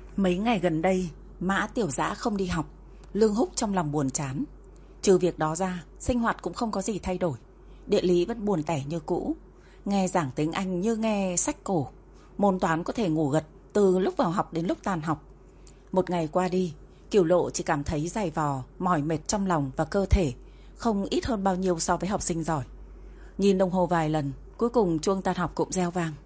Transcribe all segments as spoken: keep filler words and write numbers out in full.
Mấy ngày gần đây, Mã Tiểu Dã không đi học, Lương Húc trong lòng buồn chán. Trừ việc đó ra, sinh hoạt cũng không có gì thay đổi. Địa lý vẫn buồn tẻ như cũ, nghe giảng tiếng Anh như nghe sách cổ. Môn toán có thể ngủ gật từ lúc vào học đến lúc tan học. Một ngày qua đi, Cửu Lộ chỉ cảm thấy dày vò, mỏi mệt trong lòng và cơ thể, không ít hơn bao nhiêu so với học sinh giỏi. Nhìn đồng hồ vài lần, cuối cùng chuông tan học cũng reo vang.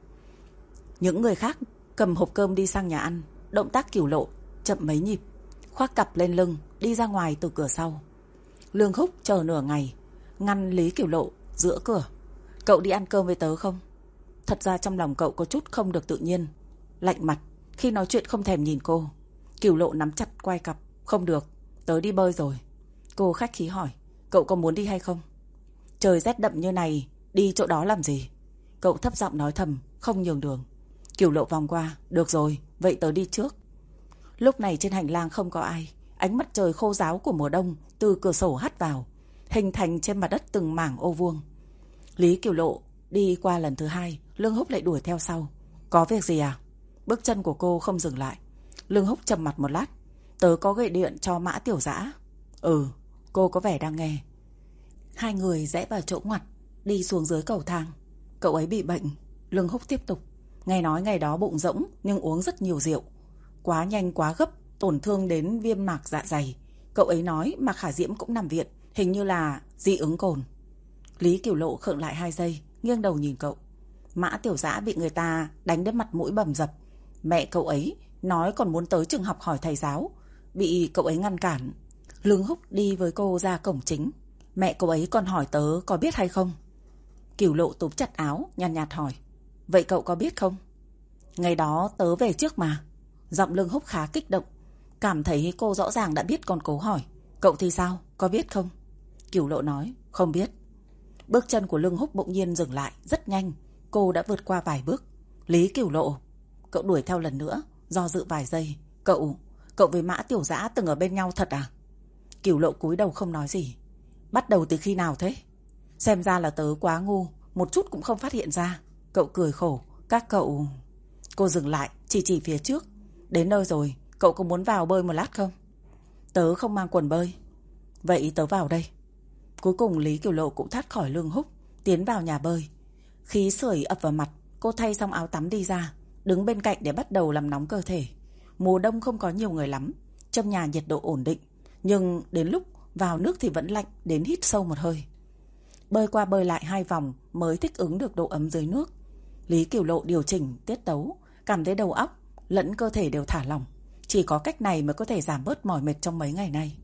Những người khác cầm hộp cơm đi sang nhà ăn, động tác Cửu Lộ chậm mấy nhịp, khoác cặp lên lưng đi ra ngoài từ cửa sau. Lương Húc chờ nửa ngày, ngăn Lý Cửu Lộ giữa cửa. Cậu đi ăn cơm với tớ không? Thật ra trong lòng cậu có chút không được tự nhiên, lạnh mặt khi nói chuyện không thèm nhìn cô. Cửu Lộ nắm chặt quai cặp. Không được, tớ đi bơi rồi. Cô khách khí hỏi, cậu có muốn đi hay không? Trời rét đậm như này, đi chỗ đó làm gì? Cậu thấp giọng nói thầm, không nhường đường. Cửu Lộ vòng qua, được rồi, vậy tớ đi trước. Lúc này trên hành lang không có ai. Ánh mặt trời khô ráo của mùa đông từ cửa sổ hắt vào, hình thành trên mặt đất từng mảng ô vuông. Lý Cửu Lộ đi qua lần thứ hai, Lương Húc lại đuổi theo sau. Có việc gì à? Bước chân của cô không dừng lại. Lương Húc trầm mặt một lát. Tớ có gọi điện cho Mã Tiểu Dã. Ừ, cô có vẻ đang nghe. Hai người rẽ vào chỗ ngoặt, đi xuống dưới cầu thang. Cậu ấy bị bệnh. Lương Húc tiếp tục. Nghe nói ngày đó bụng rỗng nhưng uống rất nhiều rượu. Quá nhanh quá gấp, tổn thương đến viêm mạc dạ dày. Cậu ấy nói Mạc Khả Diễm cũng nằm viện, hình như là dị ứng cồn. Lý Cửu Lộ khựng lại hai giây, nghiêng đầu nhìn cậu. Mã Tiểu Dã bị người ta đánh đến mặt mũi bầm dập. Mẹ cậu ấy nói còn muốn tới trường học hỏi thầy giáo, bị cậu ấy ngăn cản. Lương Húc đi với cô ra cổng chính. Mẹ cậu ấy còn hỏi tớ có biết hay không. Cửu Lộ túm chặt áo, nhàn nhạt, nhạt hỏi. Vậy cậu có biết không? Ngày đó tớ về trước mà. Giọng Lương Húc khá kích động, cảm thấy cô rõ ràng đã biết còn cố hỏi. Cậu thì sao, có biết không? Cửu Lộ nói, không biết. Bước chân của Lương Húc bỗng nhiên dừng lại, rất nhanh. Cô đã vượt qua vài bước. Lý Cửu Lộ. Cậu đuổi theo lần nữa, do dự vài giây. Cậu, cậu với Mã Tiểu Dã từng ở bên nhau thật à? Cửu Lộ cúi đầu không nói gì. Bắt đầu từ khi nào thế? Xem ra là tớ quá ngu, một chút cũng không phát hiện ra. Cậu cười khổ. Các cậu... Cô dừng lại, chỉ chỉ phía trước. Đến nơi rồi, cậu có muốn vào bơi một lát không? Tớ không mang quần bơi. Vậy tớ vào đây. Cuối cùng Lý Cửu Lộ cũng thoát khỏi Lương Húc, tiến vào nhà bơi. Khí sưởi ập vào mặt, cô thay xong áo tắm đi ra, đứng bên cạnh để bắt đầu làm nóng cơ thể. Mùa đông không có nhiều người lắm, trong nhà nhiệt độ ổn định, nhưng đến lúc vào nước thì vẫn lạnh đến hít sâu một hơi. Bơi qua bơi lại hai vòng mới thích ứng được độ ấm dưới nước. Lý Cửu Lộ điều chỉnh tiết tấu, cảm thấy đầu óc lẫn cơ thể đều thả lỏng. Chỉ có cách này mới có thể giảm bớt mỏi mệt trong mấy ngày nay.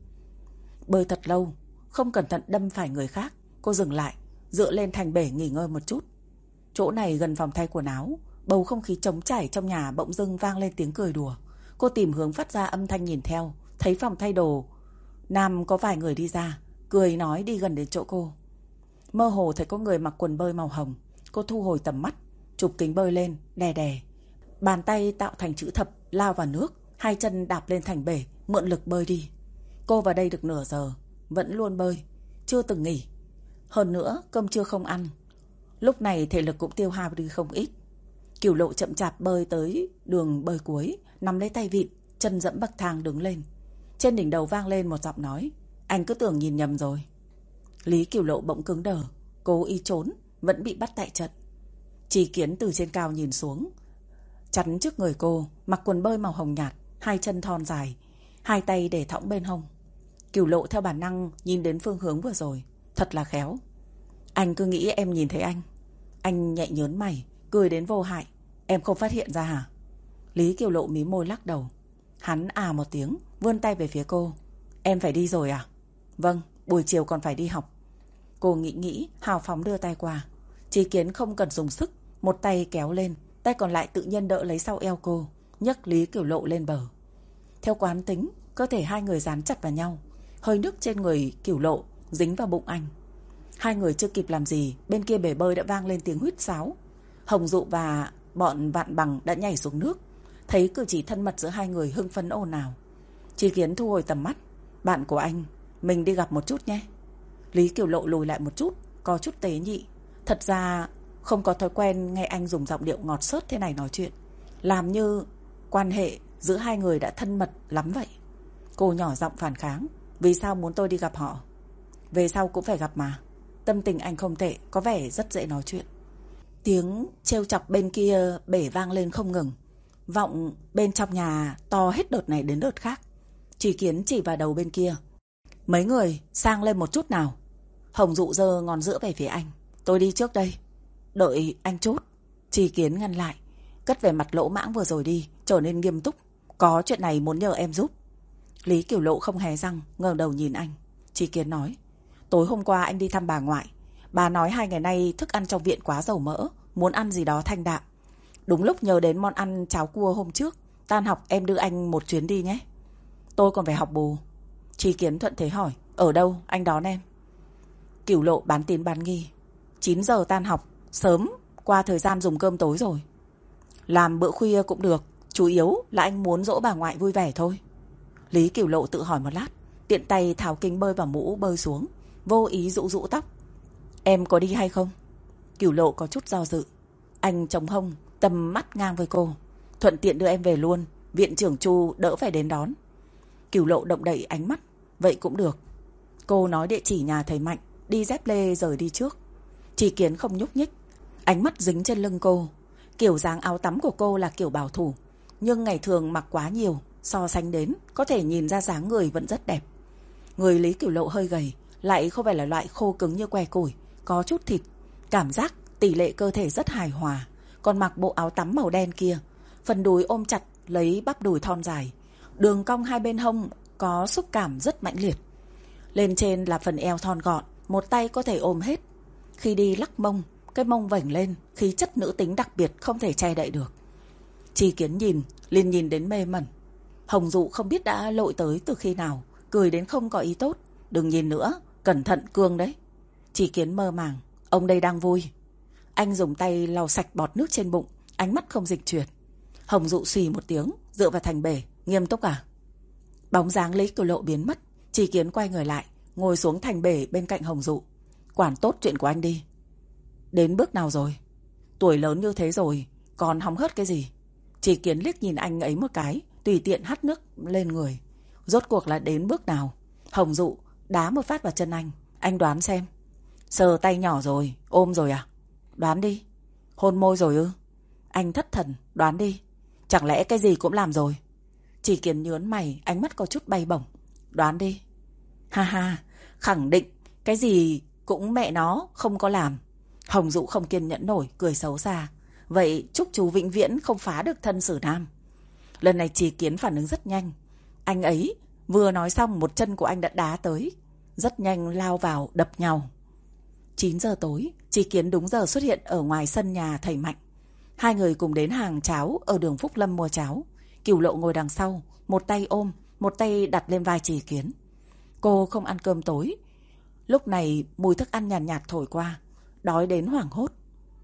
Bơi thật lâu, không cẩn thận đâm phải người khác. Cô dừng lại, dựa lên thành bể nghỉ ngơi một chút. Chỗ này gần phòng thay quần áo, bầu không khí trống trải trong nhà bỗng dưng vang lên tiếng cười đùa. Cô tìm hướng phát ra âm thanh nhìn theo, thấy phòng thay đồ nam có vài người đi ra, cười nói đi gần đến chỗ cô. Mơ hồ thấy có người mặc quần bơi màu hồng. Cô thu hồi tầm mắt, chụp kính bơi lên, đè đè. Bàn tay tạo thành chữ thập lao vào nước, hai chân đạp lên thành bể, mượn lực bơi đi. Cô vào đây được nửa giờ, vẫn luôn bơi, chưa từng nghỉ. Hơn nữa cơm trưa không ăn. Lúc này thể lực cũng tiêu hao đi không ít. Cửu Lộ chậm chạp bơi tới đường bơi cuối, nắm lấy tay vịn, chân dẫm bậc thang đứng lên. Trên đỉnh đầu vang lên một giọng nói. Anh cứ tưởng nhìn nhầm rồi. Lý Cửu Lộ bỗng cứng đờ, cố ý trốn, vẫn bị bắt tại trận. Chỉ Kiến từ trên cao nhìn xuống, chắn trước người cô, mặc quần bơi màu hồng nhạt, hai chân thon dài, hai tay để thõng bên hông. Cửu Lộ theo bản năng nhìn đến phương hướng vừa rồi, thật là khéo. Anh cứ nghĩ em nhìn thấy anh. Anh nhẹ nhớn mày, cười đến vô hại. Em không phát hiện ra hả? Lý Cửu Lộ mí môi lắc đầu. Hắn à một tiếng, vươn tay về phía cô. Em phải đi rồi à? Vâng, buổi chiều còn phải đi học. Cô nghĩ nghĩ, hào phóng đưa tay qua. Chí Kiến không cần dùng sức, một tay kéo lên, tay còn lại tự nhiên đỡ lấy sau eo cô, nhấc Lý Cửu Lộ lên bờ. Theo quán tính, cơ thể hai người dán chặt vào nhau, hơi nước trên người Cửu Lộ dính vào bụng anh. Hai người chưa kịp làm gì, bên kia bể bơi đã vang lên tiếng huýt sáo. Hồng Dụ và bọn Vạn Bằng đã nhảy xuống nước. Thấy cử chỉ thân mật giữa hai người, hưng phấn ồn ào. Chí Kiến thu hồi tầm mắt. Bạn của anh, mình đi gặp một chút nhé. Lý Cửu Lộ lùi lại một chút, có chút tế nhị. Thật ra không có thói quen nghe anh dùng giọng điệu ngọt xớt thế này nói chuyện, làm như quan hệ giữa hai người đã thân mật lắm vậy? Cô nhỏ giọng phản kháng. Vì sao muốn tôi đi gặp họ? Về sau cũng phải gặp mà. Tâm tình anh không tệ, có vẻ rất dễ nói chuyện. Tiếng trêu chọc bên kia bể vang lên không ngừng. Vọng bên trong nhà to hết đợt này đến đợt khác. Chỉ Kiến chỉ vào đầu bên kia. Mấy người sang lên một chút nào. Hồng Dụ giơ ngón giữa về phía anh. Tôi đi trước đây. Đợi anh chút. Chỉ Kiến ngăn lại, cất về mặt lỗ mãng vừa rồi đi, trở nên nghiêm túc. Có chuyện này muốn nhờ em giúp. Lý Kiểu Lộ không hé răng, ngẩng đầu nhìn anh. Chỉ Kiến nói. Tối hôm qua anh đi thăm bà ngoại. Bà nói hai ngày nay thức ăn trong viện quá dầu mỡ, muốn ăn gì đó thanh đạm. Đúng lúc nhớ đến món ăn cháo cua hôm trước. Tan học em đưa anh một chuyến đi nhé. Tôi còn phải học bù. Chỉ Kiến thuận thế hỏi. Ở đâu, anh đón em. Kiểu Lộ bán tín bán nghi. chín giờ tan học, sớm qua thời gian dùng cơm tối rồi. Làm bữa khuya cũng được, chủ yếu là anh muốn dỗ bà ngoại vui vẻ thôi. Lý Kiểu Lộ tự hỏi một lát, tiện tay tháo kính bơi vào mũ bơi xuống, vô ý rũ rũ tóc. Em có đi hay không? Kiểu Lộ có chút do dự. Anh chống hông, tầm mắt ngang với cô. Thuận tiện đưa em về luôn, viện trưởng Chu đỡ phải đến đón. Kiểu Lộ động đậy ánh mắt. Vậy cũng được. Cô nói địa chỉ nhà thầy Mạnh, đi dép lê rời đi trước. Chỉ Kiến không nhúc nhích, ánh mắt dính trên lưng cô. Kiểu dáng áo tắm của cô là kiểu bảo thủ, nhưng ngày thường mặc quá nhiều, so sánh đến có thể nhìn ra dáng người vẫn rất đẹp. Người Lý Kiểu Lộ hơi gầy, lại không phải là loại khô cứng như que củi, có chút thịt, cảm giác tỷ lệ cơ thể rất hài hòa. Còn mặc bộ áo tắm màu đen kia, phần đùi ôm chặt lấy bắp đùi thon dài, đường cong hai bên hông có xúc cảm rất mãnh liệt. Lên trên là phần eo thon gọn, một tay có thể ôm hết. Khi đi lắc mông, cái mông vểnh lên, khí chất nữ tính đặc biệt không thể che đậy được. Chỉ Kiến nhìn, liền nhìn đến mê mẩn. Hồng Dụ không biết đã lội tới từ khi nào, cười đến không có ý tốt. Đừng nhìn nữa, cẩn thận cương đấy. Chỉ Kiến mơ màng, ông đây đang vui. Anh dùng tay lau sạch bọt nước trên bụng, ánh mắt không dịch chuyển. Hồng Dụ xì một tiếng, dựa vào thành bể. Nghiêm túc à? Bóng dáng Lý Kiểu Lộ biến mất. Chỉ Kiến quay người lại, ngồi xuống thành bể bên cạnh Hồng Dụ. Quản tốt chuyện của anh đi. Đến bước nào rồi? Tuổi lớn như thế rồi, còn hóng hớt cái gì? Chỉ Kiến liếc nhìn anh ấy một cái, tùy tiện hắt nước lên người. Rốt cuộc là đến bước nào? Hồng Dụ đá một phát vào chân anh. Anh đoán xem. Sờ tay nhỏ rồi, ôm rồi à? Đoán đi. Hôn môi rồi ư? Anh thất thần, đoán đi. Chẳng lẽ cái gì cũng làm rồi? Chỉ Kiến nhớn mày, ánh mắt có chút bay bổng. Đoán đi. Ha ha, khẳng định cái gì cũng mẹ nó không có làm. Hồng Dụ không kiên nhẫn nổi, cười xấu xa. Vậy chúc chú vĩnh viễn không phá được thân Sử Nam. Lần này Chỉ Kiến phản ứng rất nhanh. Anh ấy vừa nói xong, một chân của anh đã đá tới, rất nhanh lao vào đập nhau. Chín giờ tối, Chỉ Kiến đúng giờ xuất hiện ở ngoài sân nhà thầy Mạnh. Hai người cùng đến hàng cháo ở đường Phúc Lâm mua cháo. Kiểu Lộ ngồi đằng sau, một tay ôm, một tay đặt lên vai Chỉ Kiến. Cô không ăn cơm tối. Lúc này mùi thức ăn nhàn nhạt, nhạt thổi qua, đói đến hoảng hốt.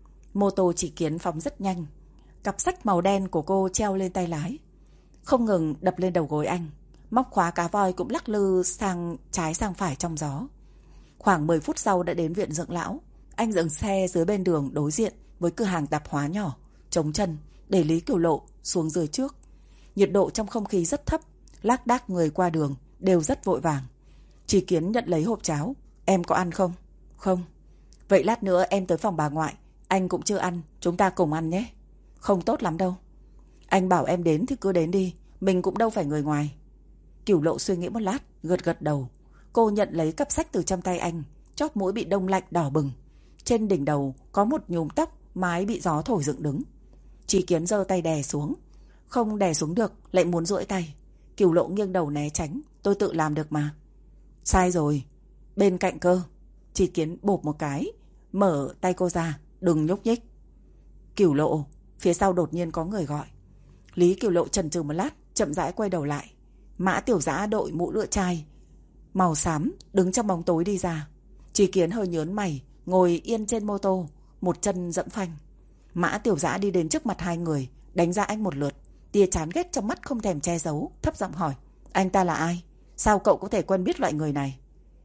Mô tô Chỉ Kiến phóng rất nhanh. Cặp sách màu đen của cô treo lên tay lái, không ngừng đập lên đầu gối anh. Móc khóa cá voi cũng lắc lư sang trái sang phải trong gió. Khoảng mười phút sau đã đến viện dưỡng lão. Anh dừng xe dưới bên đường đối diện với cửa hàng tạp hóa nhỏ, chống chân để Lý Kiểu Lộ xuống dưới trước. Nhiệt độ trong không khí rất thấp, lác đác người qua đường đều rất vội vàng. Chỉ Kiến nhận lấy hộp cháo. Em có ăn không? Không. Vậy lát nữa em tới phòng bà ngoại, anh cũng chưa ăn, chúng ta cùng ăn nhé. Không tốt lắm đâu. Anh bảo em đến thì cứ đến đi, mình cũng đâu phải người ngoài. Kiểu Lộ suy nghĩ một lát, gật gật đầu. Cô nhận lấy cặp sách từ trong tay anh, chóp mũi bị đông lạnh đỏ bừng. Trên đỉnh đầu có một nhúm tóc, mái bị gió thổi dựng đứng. Chỉ Kiến giơ tay đè xuống. Không đè xuống được, lại muốn duỗi tay. Kiểu Lộ nghiêng đầu né tránh. Tôi tự làm được mà. Sai rồi. Bên cạnh cơ. Chỉ Kiến bộp một cái, mở tay cô ra. Đừng nhúc nhích. Kiểu Lộ. Phía sau đột nhiên có người gọi. Lý Kiểu Lộ chần chừ một lát, chậm rãi quay đầu lại. Mã Tiểu Dã đội mũ lưỡi chai màu xám đứng trong bóng tối đi ra. Chỉ Kiến hơi nhớn mày, ngồi yên trên mô tô, một chân dẫm phanh. Mã Tiểu Dã đi đến trước mặt hai người, đánh ra anh một lượt. Tia chán ghét trong mắt không thèm che giấu, thấp giọng hỏi. Anh ta là ai? Sao cậu có thể quen biết loại người này?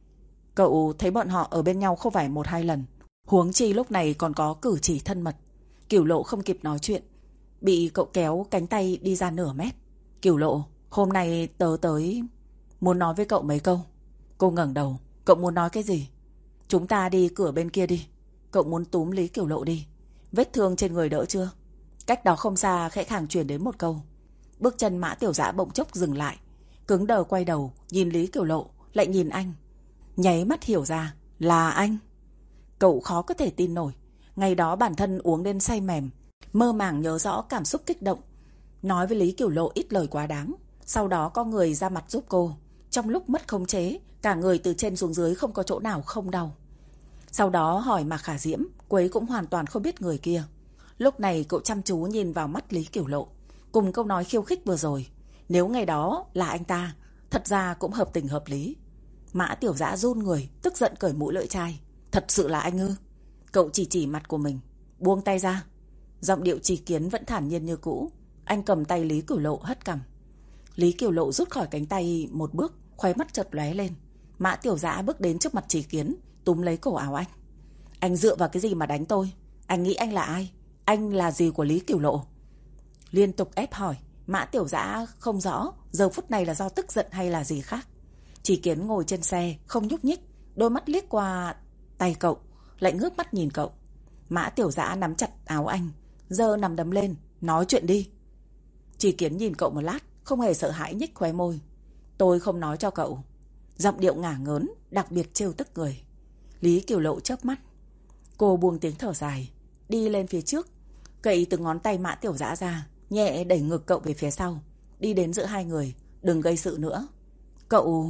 Cậu thấy bọn họ ở bên nhau không phải một hai lần, huống chi lúc này còn có cử chỉ thân mật. Kiểu Lộ không kịp nói chuyện, bị cậu kéo cánh tay đi ra nửa mét. Cửu Lộ, hôm nay tớ tới muốn nói với cậu mấy câu. Cô ngẩng đầu. Cậu muốn nói cái gì? Chúng ta đi cửa bên kia đi. Cậu muốn túm Lý Cửu Lộ đi. Vết thương trên người đỡ chưa? Cách đó không xa khẽ khàng truyền đến một câu. Bước chân Mã Tiểu Dã bỗng chốc dừng lại, cứng đờ quay đầu, nhìn Lý Cửu Lộ, lại nhìn anh. Nháy mắt hiểu ra, là anh. Cậu khó có thể tin nổi. Ngày đó bản thân uống đến say mềm, mơ màng nhớ rõ cảm xúc kích động, nói với Lý Cửu Lộ ít lời quá đáng. Sau đó có người ra mặt giúp cô. Trong lúc mất khống chế, cả người từ trên xuống dưới không có chỗ nào không đau. Sau đó hỏi Mạc Khả Diễm, cô ấy cũng hoàn toàn không biết người kia. Lúc này cậu chăm chú nhìn vào mắt Lý Cửu Lộ, cùng câu nói khiêu khích vừa rồi. Nếu ngày đó là anh ta, thật ra cũng hợp tình hợp lý. Mã Tiểu Dã run người, tức giận cởi mũi lưỡi chai. Thật sự là anh ư? Cậu chỉ chỉ mặt của mình, buông tay ra. Giọng điệu Chỉ Kiến vẫn thản nhiên như cũ. Anh cầm tay Lý Cửu Lộ hất cằm. Lý Cửu Lộ rút khỏi cánh tay một bước, khóe mắt chợt lóe lên. Mã Tiểu Dã bước đến trước mặt Chỉ Kiến, túm lấy cổ áo anh. Anh dựa vào cái gì mà đánh tôi? Anh nghĩ anh là ai? Anh là gì của Lý Cửu Lộ? Liên tục ép hỏi. Mã Tiểu Dã không rõ giờ phút này là do tức giận hay là gì khác. Chỉ Kiến ngồi trên xe không nhúc nhích, đôi mắt liếc qua tay cậu, lại ngước mắt nhìn cậu. Mã Tiểu Dã nắm chặt áo anh, giơ nằm đấm lên. Nói chuyện đi. Chỉ Kiến nhìn cậu một lát, không hề sợ hãi, nhếch khóe môi. Tôi không nói cho cậu. Giọng điệu ngả ngớn, đặc biệt trêu tức người. Lý Cửu Lộ chớp mắt. Cô buông tiếng thở dài, đi lên phía trước, cậy từng ngón tay Mã Tiểu Dã ra, nhẹ đẩy ngực cậu về phía sau, đi đến giữa hai người. Đừng gây sự nữa. Cậu...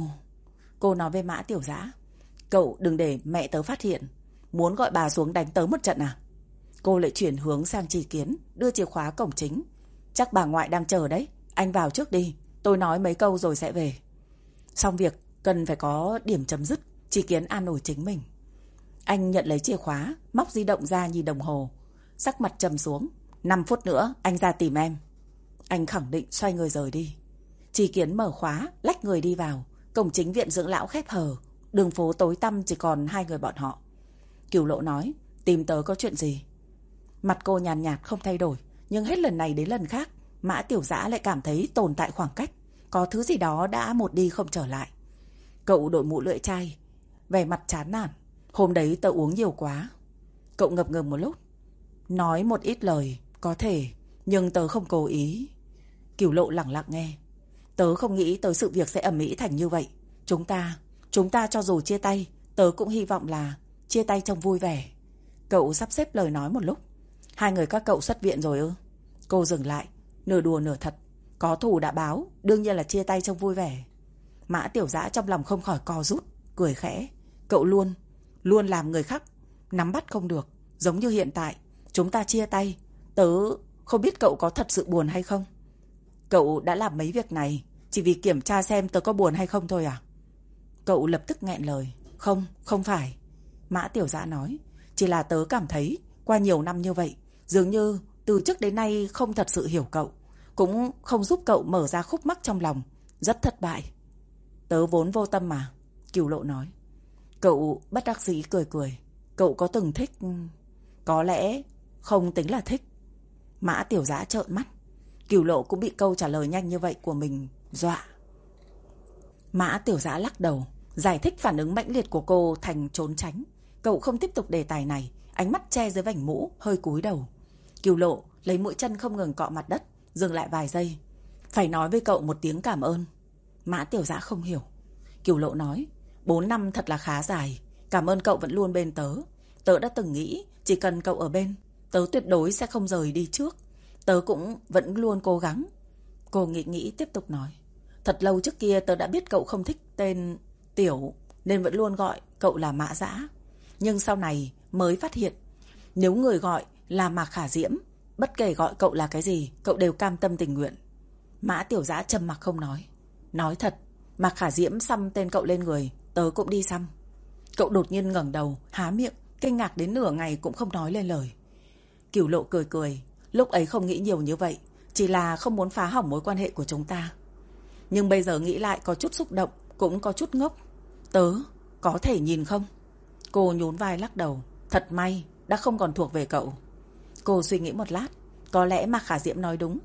Cô nói với Mã Tiểu Dã. Cậu đừng để mẹ tớ phát hiện. Muốn gọi bà xuống đánh tớ một trận à? Cô lại chuyển hướng sang Chỉ Kiến, đưa chìa khóa cổng chính. Chắc bà ngoại đang chờ đấy. Anh vào trước đi, tôi nói mấy câu rồi sẽ về. Xong việc cần phải có điểm chấm dứt. Chỉ Kiến an ủi chính mình. Anh nhận lấy chìa khóa, móc di động ra nhìn đồng hồ, sắc mặt trầm xuống. Năm phút nữa anh ra tìm em. Anh khẳng định xoay người rời đi. Chỉ Kiến mở khóa, lách người đi vào. Cổng chính viện dưỡng lão khép hờ, đường phố tối tăm chỉ còn hai người bọn họ. Cửu Lộ nói, tìm tớ có chuyện gì? Mặt cô nhàn nhạt, nhạt không thay đổi, nhưng hết lần này đến lần khác Mã Tiểu Dã lại cảm thấy tồn tại khoảng cách, có thứ gì đó đã một đi không trở lại. Cậu đội mũ lưỡi chai, vẻ mặt chán nản. Hôm đấy tớ uống nhiều quá. Cậu ngập ngừng một lúc, nói một ít lời, có thể, nhưng tớ không cố ý. Cửu Lộ lặng lặng nghe. Tớ không nghĩ tới sự việc sẽ ầm ĩ thành như vậy. Chúng ta, chúng ta cho dù chia tay, tớ cũng hy vọng là chia tay trong vui vẻ. Cậu sắp xếp lời nói một lúc. Hai người các cậu xuất viện rồi ư? Cô dừng lại, nửa đùa nửa thật. Có thù đã báo, đương nhiên là chia tay trong vui vẻ. Mã Tiểu Dã trong lòng không khỏi co rút, cười khẽ. Cậu luôn, luôn làm người khác nắm bắt không được. Giống như hiện tại, chúng ta chia tay. Tớ không biết cậu có thật sự buồn hay không. Cậu đã làm mấy việc này chỉ vì kiểm tra xem tớ có buồn hay không thôi à? Cậu lập tức nghẹn lời. Không, không phải. Mã Tiểu Dã nói. Chỉ là tớ cảm thấy qua nhiều năm như vậy, dường như từ trước đến nay không thật sự hiểu cậu, cũng không giúp cậu mở ra khúc mắc trong lòng. Rất thất bại. Tớ vốn vô tâm mà. Cửu Lộ nói. Cậu bất đắc dĩ cười cười. Cậu có từng thích... Có lẽ không tính là thích. Mã Tiểu Dã trợn mắt. Cửu Lộ cũng bị câu trả lời nhanh như vậy của mình dọa. Mã Tiểu Dã lắc đầu, giải thích phản ứng mãnh liệt của cô thành trốn tránh. Cậu không tiếp tục đề tài này, ánh mắt che dưới vành mũ, hơi cúi đầu. Cửu Lộ lấy mũi chân không ngừng cọ mặt đất, dừng lại vài giây. Phải nói với cậu một tiếng cảm ơn. Mã Tiểu Dã không hiểu. Cửu Lộ nói, bốn năm thật là khá dài. Cảm ơn cậu vẫn luôn bên tớ. Tớ đã từng nghĩ chỉ cần cậu ở bên, tớ tuyệt đối sẽ không rời đi trước. Tớ cũng vẫn luôn cố gắng. Cô nghĩ nghĩ tiếp tục nói. Thật lâu trước kia tớ đã biết cậu không thích tên Tiểu, nên vẫn luôn gọi cậu là Mã Dã. Nhưng sau này mới phát hiện, nếu người gọi là Mạc Khả Diễm, bất kể gọi cậu là cái gì, cậu đều cam tâm tình nguyện. Mã Tiểu Dã trầm mặc không nói. Nói thật, Mạc Khả Diễm xăm tên cậu lên người, tớ cũng đi xăm. Cậu đột nhiên ngẩng đầu, há miệng, kinh ngạc đến nửa ngày cũng không nói lên lời. Cửu Lộ cười cười. Lúc ấy không nghĩ nhiều như vậy, chỉ là không muốn phá hỏng mối quan hệ của chúng ta. Nhưng bây giờ nghĩ lại có chút xúc động, cũng có chút ngốc. Tớ, có thể nhìn không? Cô nhún vai lắc đầu. Thật may, đã không còn thuộc về cậu. Cô suy nghĩ một lát. Có lẽ Mạc Khả Diễm nói đúng.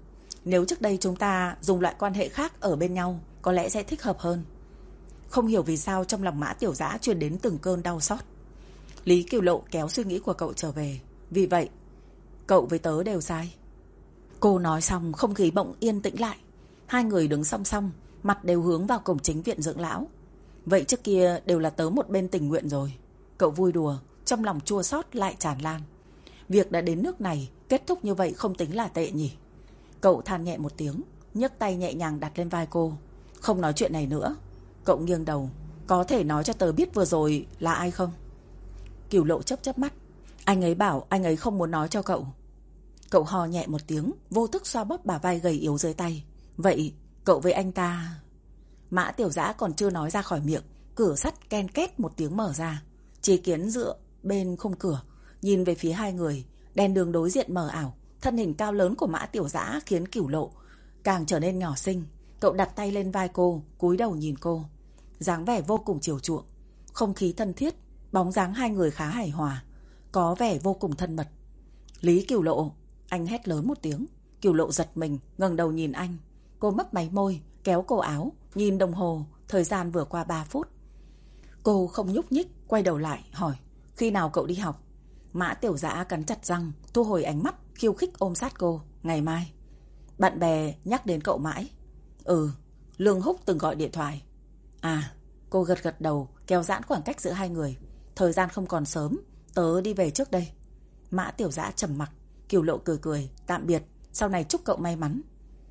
Nếu trước đây chúng ta dùng loại quan hệ khác ở bên nhau, có lẽ sẽ thích hợp hơn. Không hiểu vì sao trong lòng Mã Tiểu Dã truyền đến từng cơn đau xót. Lý Cửu Lộ kéo suy nghĩ của cậu trở về. Vì vậy, cậu với tớ đều sai. Cô nói xong, không khí bỗng yên tĩnh lại. Hai người đứng song song, mặt đều hướng vào cổng chính viện dưỡng lão. Vậy trước kia đều là tớ một bên tình nguyện rồi. Cậu vui đùa, trong lòng chua xót lại tràn lan. Việc đã đến nước này, kết thúc như vậy không tính là tệ nhỉ. Cậu than nhẹ một tiếng, nhấc tay nhẹ nhàng đặt lên vai cô. Không nói chuyện này nữa. Cậu nghiêng đầu. Có thể nói cho tớ biết vừa rồi là ai không? Cửu Lộ chớp chớp mắt. Anh ấy bảo anh ấy không muốn nói cho cậu. Cậu hò nhẹ một tiếng, vô thức xoa bóp bả vai gầy yếu dưới tay. Vậy cậu với anh ta... Mã Tiểu Dã còn chưa nói ra khỏi miệng, cửa sắt ken két một tiếng mở ra. Chí Kiến dựa bên khung cửa, nhìn về phía hai người. Đèn đường đối diện mờ ảo. Thân hình cao lớn của Mã Tiểu Dã khiến Cửu Lộ càng trở nên nhỏ xinh. Cậu đặt tay lên vai cô, cúi đầu nhìn cô, dáng vẻ vô cùng chiều chuộng. Không khí thân thiết, bóng dáng hai người khá hài hòa, có vẻ vô cùng thân mật. Lý Cửu Lộ, anh hét lớn một tiếng. Cửu Lộ giật mình, ngẩng đầu nhìn anh. Cô mấp máy môi, kéo cổ áo, nhìn đồng hồ, thời gian vừa qua ba phút. Cô không nhúc nhích, quay đầu lại hỏi, khi nào cậu đi học? Mã Tiểu Dã cắn chặt răng, thu hồi ánh mắt, khiêu khích ôm sát cô. Ngày mai. Bạn bè nhắc đến cậu mãi. Ừ, Lương Húc từng gọi điện thoại. À, cô gật gật đầu, kéo giãn khoảng cách giữa hai người. Thời gian không còn sớm, tớ đi về trước đây. Mã Tiểu Dã trầm mặc. Cửu Lộ cười cười, tạm biệt, sau này chúc cậu may mắn.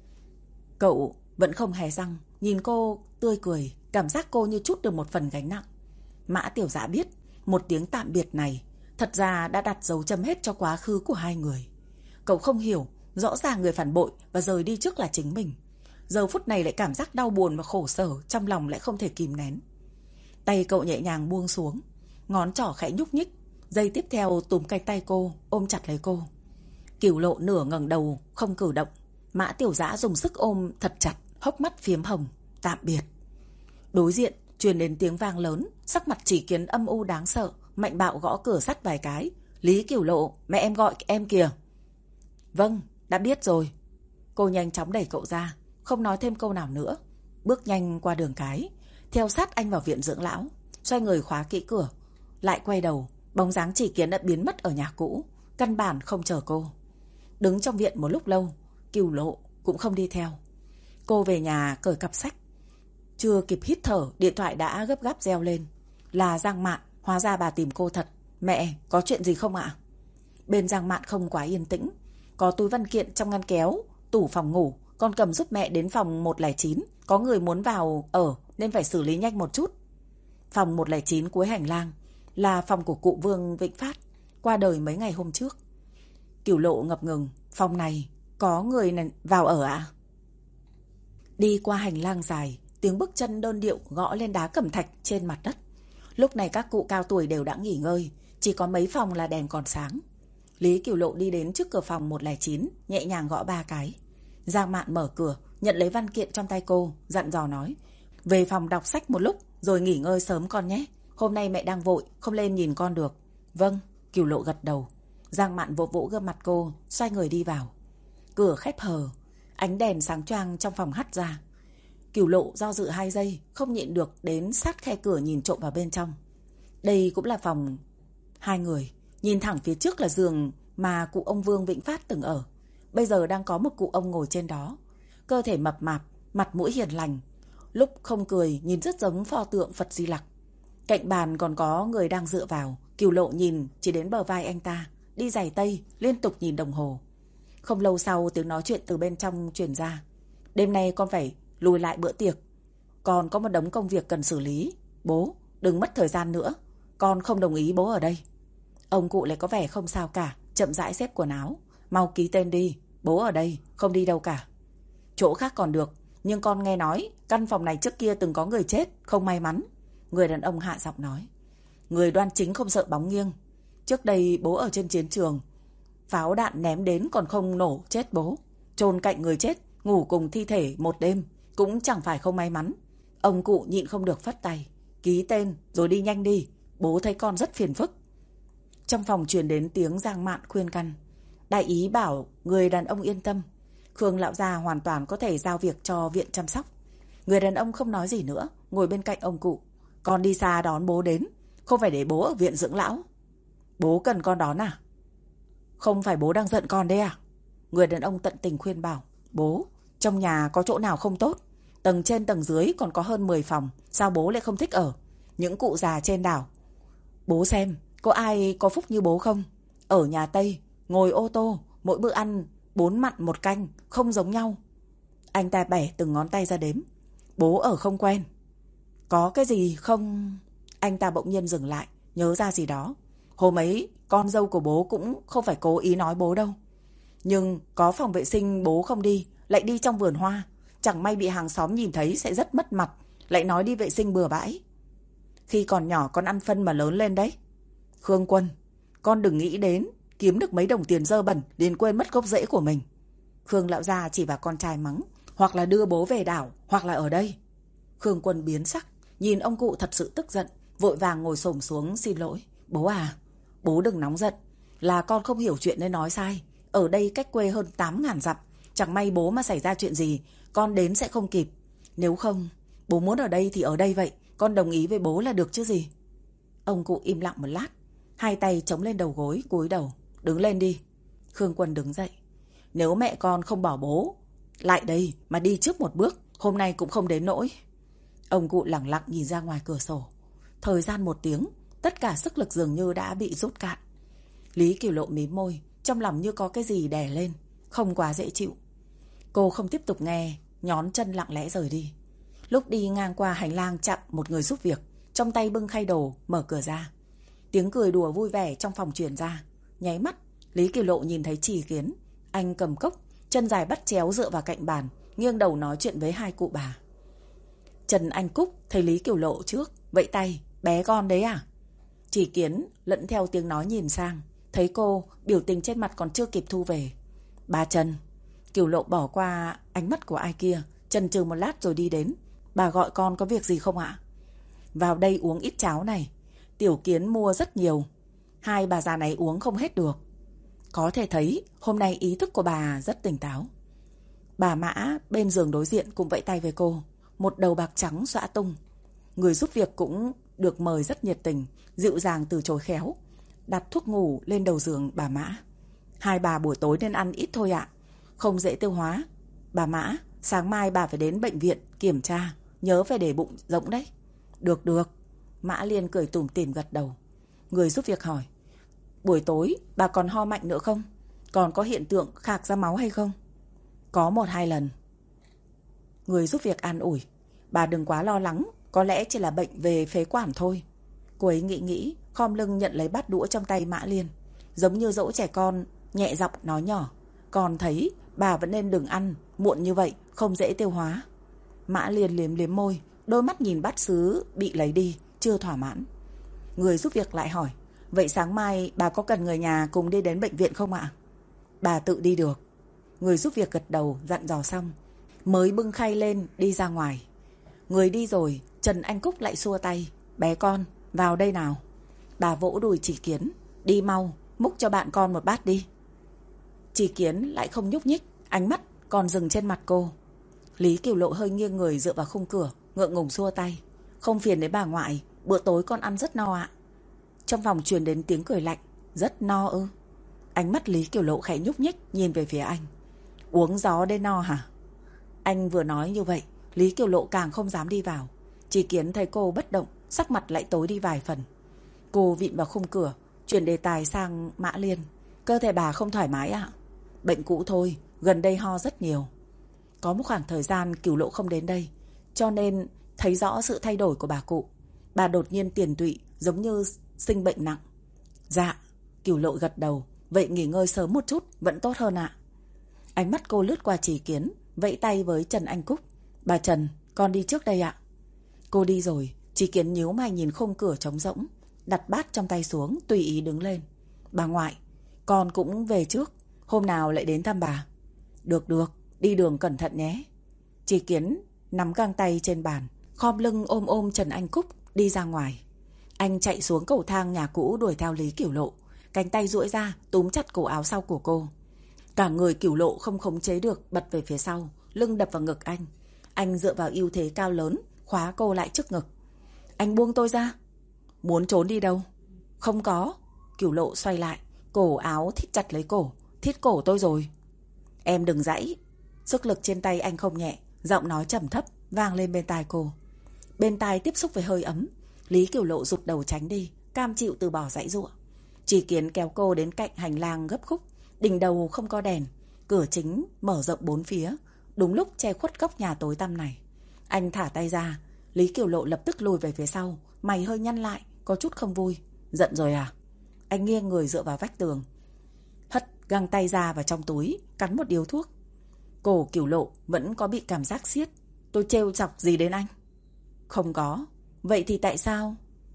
Cậu vẫn không hé răng, nhìn cô tươi cười, cảm giác cô như trút được một phần gánh nặng. Mã Tiểu Dã biết, một tiếng tạm biệt này thật ra đã đặt dấu chấm hết cho quá khứ của hai người. Cậu không hiểu, rõ ràng người phản bội và rời đi trước là chính mình. Giờ phút này lại cảm giác đau buồn và khổ sở, trong lòng lại không thể kìm nén. Tay cậu nhẹ nhàng buông xuống, ngón trỏ khẽ nhúc nhích, giây tiếp theo túm cánh tay cô, ôm chặt lấy cô. Cửu Lộ nửa ngẩng đầu, không cử động. Mã Tiểu Dã dùng sức ôm thật chặt, hốc mắt phiếm hồng. Tạm biệt. Đối diện truyền đến tiếng vang lớn, sắc mặt Chỉ Kiến âm u đáng sợ, mạnh bạo gõ cửa sắt vài cái. Lý Cửu Lộ, mẹ em gọi em kìa. Vâng, đã biết rồi. Cô nhanh chóng đẩy cậu ra, không nói thêm câu nào nữa, bước nhanh qua đường cái, theo sát anh vào viện dưỡng lão, xoay người khóa kỹ cửa, lại quay đầu, bóng dáng Chỉ Kiến đã biến mất ở nhà cũ, căn bản không chờ cô. Đứng trong viện một lúc lâu, Cửu Lộ cũng không đi theo. Cô về nhà cởi cặp sách, chưa kịp hít thở, điện thoại đã gấp gáp reo lên. Là Giang Mạn, hóa ra bà tìm cô thật. Mẹ, có chuyện gì không ạ? Bên Giang Mạn không quá yên tĩnh. Có túi văn kiện trong ngăn kéo tủ phòng ngủ, con cầm giúp mẹ đến phòng một không chín. Có người muốn vào ở nên phải xử lý nhanh một chút. Phòng một không chín cuối hành lang là phòng của cụ Vương Vĩnh Phát, qua đời mấy ngày hôm trước. Cửu Lộ ngập ngừng. Phòng này có người này vào ở ạ? Đi qua hành lang dài, tiếng bước chân đơn điệu gõ lên đá cẩm thạch trên mặt đất. Lúc này các cụ cao tuổi đều đã nghỉ ngơi, chỉ có mấy phòng là đèn còn sáng. Lý Cửu Lộ đi đến trước cửa phòng một không chín, nhẹ nhàng gõ ba cái. Giang Mạn mở cửa, nhận lấy văn kiện trong tay cô, dặn dò nói, về phòng đọc sách một lúc rồi nghỉ ngơi sớm con nhé. Hôm nay mẹ đang vội, không lên nhìn con được. Vâng, Cửu Lộ gật đầu. Giang Mạn vỗ vỗ gương mặt cô, xoay người đi vào. Cửa khép hờ, ánh đèn sáng choang trong phòng hắt ra. Cửu Lộ do dự hai giây, không nhịn được đến sát khe cửa nhìn trộm vào bên trong. Đây cũng là phòng hai người. Nhìn thẳng phía trước là giường mà cụ ông Vương Vĩnh Phát từng ở. Bây giờ đang có một cụ ông ngồi trên đó, cơ thể mập mạp, mặt mũi hiền lành, lúc không cười nhìn rất giống pho tượng Phật Di Lặc. Cạnh bàn còn có người đang dựa vào. Cửu Lộ nhìn chỉ đến bờ vai anh ta, đi giày tây, liên tục nhìn đồng hồ. Không lâu sau, tiếng nói chuyện từ bên trong truyền ra. Đêm nay con phải lùi lại bữa tiệc, còn có một đống công việc cần xử lý. Bố, đừng mất thời gian nữa, con không đồng ý bố ở đây. Ông cụ lại có vẻ không sao cả, chậm rãi xếp quần áo. Mau ký tên đi, bố ở đây, không đi đâu cả. Chỗ khác còn được, nhưng con nghe nói căn phòng này trước kia từng có người chết, không may mắn. Người đàn ông hạ giọng nói. Người đoan chính không sợ bóng nghiêng. Trước đây bố ở trên chiến trường, pháo đạn ném đến còn không nổ chết bố. Chôn cạnh người chết, ngủ cùng thi thể một đêm, cũng chẳng phải không may mắn. Ông cụ nhịn không được phất tay. Ký tên rồi đi nhanh đi, bố thấy con rất phiền phức. Trong phòng truyền đến tiếng Giang Mạn khuyên can. Đại ý bảo người đàn ông yên tâm, Khương lão gia hoàn toàn có thể giao việc cho viện chăm sóc. Người đàn ông không nói gì nữa, ngồi bên cạnh ông cụ. Con đi xa đón bố đến, không phải để bố ở viện dưỡng lão. Bố cần con đón à? Không phải bố đang giận con đấy à? Người đàn ông tận tình khuyên bảo. Bố, trong nhà có chỗ nào không tốt? Tầng trên tầng dưới còn có hơn mười phòng, sao bố lại không thích ở? Những cụ già trên đảo. Bố xem, có ai có phúc như bố không? Ở nhà Tây, ngồi ô tô, mỗi bữa ăn bốn mặn một canh, không giống nhau. Anh ta bẻ từng ngón tay ra đếm. Bố ở không quen. Có cái gì không? Anh ta bỗng nhiên dừng lại, nhớ ra gì đó. Hôm ấy, con dâu của bố cũng không phải cố ý nói bố đâu. Nhưng có phòng vệ sinh bố không đi, lại đi trong vườn hoa. Chẳng may bị hàng xóm nhìn thấy sẽ rất mất mặt, lại nói đi vệ sinh bừa bãi. Khi còn nhỏ con ăn phân mà lớn lên đấy. Khương Quân, con đừng nghĩ đến kiếm được mấy đồng tiền dơ bẩn đến quên mất gốc rễ của mình. Khương lão gia chỉ vào con trai mắng. Hoặc là đưa bố về đảo, hoặc là ở đây. Khương Quân biến sắc, nhìn ông cụ thật sự tức giận, vội vàng ngồi xổm xuống xin lỗi. Bố à, bố đừng nóng giận, là con không hiểu chuyện nên nói sai. Ở đây cách quê hơn tám ngàn dặm, chẳng may bố mà xảy ra chuyện gì, con đến sẽ không kịp. Nếu không, bố muốn ở đây thì ở đây vậy, con đồng ý với bố là được chứ gì. Ông cụ im lặng một lát, hai tay chống lên đầu gối, cúi đầu. Đứng lên đi. Khương Quân đứng dậy. Nếu mẹ con không bỏ bố lại đây mà đi trước một bước, hôm nay cũng không đến nỗi. Ông cụ lẳng lặng nhìn ra ngoài cửa sổ. Thời gian một tiếng, tất cả sức lực dường như đã bị rút cạn. Lý Kiều Lộ mím môi, trong lòng như có cái gì đè lên, không quá dễ chịu. Cô không tiếp tục nghe, nhón chân lặng lẽ rời đi. Lúc đi ngang qua hành lang chạm một người giúp việc, trong tay bưng khay đồ, mở cửa ra. Tiếng cười đùa vui vẻ trong phòng truyền ra. Nháy mắt, Lý Kiều Lộ nhìn thấy Trì Kiến. Anh cầm cốc, chân dài bắt chéo dựa vào cạnh bàn, nghiêng đầu nói chuyện với hai cụ bà. Trần Anh Cúc thấy Lý Kiều Lộ trước, vẫy tay. Bé con đấy à? Trì Kiến lẫn theo tiếng nói nhìn sang, thấy cô, biểu tình trên mặt còn chưa kịp thu về. Bà Trần. Kiều Lộ bỏ qua ánh mắt của ai kia, chần chừ một lát rồi đi đến. Bà gọi con có việc gì không ạ? Vào đây uống ít cháo này, Tiểu Kiến mua rất nhiều, hai bà già này uống không hết được. Có thể thấy hôm nay ý thức của bà rất tỉnh táo. Bà Mã bên giường đối diện cũng vẫy tay với cô, một đầu bạc trắng xõa tung. Người giúp việc cũng được mời rất nhiệt tình, dịu dàng từ chối khéo, đặt thuốc ngủ lên đầu giường bà Mã. Hai bà buổi tối nên ăn ít thôi ạ, không dễ tiêu hóa. Bà Mã, sáng mai bà phải đến bệnh viện kiểm tra, nhớ phải để bụng rỗng đấy. Được được. Mã Liên cười tủm tỉm gật đầu. Người giúp việc hỏi, buổi tối bà còn ho mạnh nữa không? Còn có hiện tượng khạc ra máu hay không? Có một hai lần. Người giúp việc an ủi, bà đừng quá lo lắng, có lẽ chỉ là bệnh về phế quản thôi. Cô ấy nghĩ nghĩ, khom lưng nhận lấy bát đũa trong tay Mã Liên, giống như dỗ trẻ con, nhẹ giọng nói nhỏ. Còn thấy bà vẫn nên đừng ăn, muộn như vậy, không dễ tiêu hóa. Mã Liên liếm liếm môi, đôi mắt nhìn bát sứ bị lấy đi, chưa thỏa mãn. Người giúp việc lại hỏi, vậy sáng mai bà có cần người nhà cùng đi đến bệnh viện không ạ? Bà tự đi được. Người giúp việc gật đầu dặn dò xong, mới bưng khay lên đi ra ngoài. Người đi rồi, Trần Anh Cúc lại xua tay. Bé con, vào đây nào. Bà vỗ đùi Trì Kiến. Đi mau, múc cho bạn con một bát đi. Trì Kiến lại không nhúc nhích, ánh mắt còn dừng trên mặt cô. Lý Kiều Lộ hơi nghiêng người dựa vào khung cửa, ngượng ngùng xua tay. Không phiền đến bà ngoại, bữa tối con ăn rất no ạ. Trong phòng truyền đến tiếng cười lạnh. Rất no ư? Ánh mắt Lý Kiều Lộ khẽ nhúc nhích nhìn về phía anh. Uống gió để no hả? Anh vừa nói như vậy, Lý Kiều Lộ càng không dám đi vào. Trì Kiến thấy cô bất động, sắc mặt lại tối đi vài phần. Cô vịn vào khung cửa, chuyển đề tài sang Mã Liên. Cơ thể bà không thoải mái ạ? Bệnh cũ thôi, gần đây ho rất nhiều. Có một khoảng thời gian Kiều Lộ không đến đây, cho nên thấy rõ sự thay đổi của bà cụ. Bà đột nhiên tiền tụy, giống như sinh bệnh nặng. Dạ. Kiều Lộ gật đầu. Vậy nghỉ ngơi sớm một chút vẫn tốt hơn ạ. Ánh mắt cô lướt qua Trì Kiến, vẫy tay với Trần Anh Cúc. Bà Trần, con đi trước đây ạ. Cô đi rồi. Trì Kiến nhíu mày nhìn khung cửa trống rỗng, đặt bát trong tay xuống, tùy ý đứng lên. Bà ngoại, con cũng về trước, hôm nào lại đến thăm bà. Được được, đi đường cẩn thận nhé. Trì Kiến nắm găng tay trên bàn, khom lưng ôm ôm Trần Anh Cúc đi ra ngoài. Anh chạy xuống cầu thang nhà cũ đuổi theo Lý Kiều Lộ, cánh tay duỗi ra túm chặt cổ áo sau của cô. Cả người Cửu Lộ không khống chế được bật về phía sau, lưng đập vào ngực anh. Anh dựa vào ưu thế cao lớn, khóa cô lại trước ngực. Anh buông tôi ra. Muốn trốn đi đâu? Không có. Cửu Lộ xoay lại, cổ áo thít chặt lấy cổ. Thít cổ tôi rồi. Em đừng giãy. Sức lực trên tay anh không nhẹ, giọng nói trầm thấp vang lên bên tai cô. Bên tai tiếp xúc với hơi ấm, Lý Cửu Lộ rụt đầu tránh đi, cam chịu từ bỏ giãy giụa. Chỉ Kiến kéo cô đến cạnh hành lang gấp khúc, đỉnh đầu không có đèn, cửa chính mở rộng bốn phía, đúng lúc che khuất góc nhà tối tăm này. Anh thả tay ra, Lý Cửu Lộ lập tức lùi về phía sau, mày hơi nhăn lại, có chút không vui. Giận rồi à? Anh nghiêng người dựa vào vách tường, hất găng tay ra vào trong túi, cắn một điếu thuốc. Cổ Cửu Lộ vẫn có bị cảm giác siết. Tôi trêu chọc gì đến anh? Không có. Vậy thì tại sao?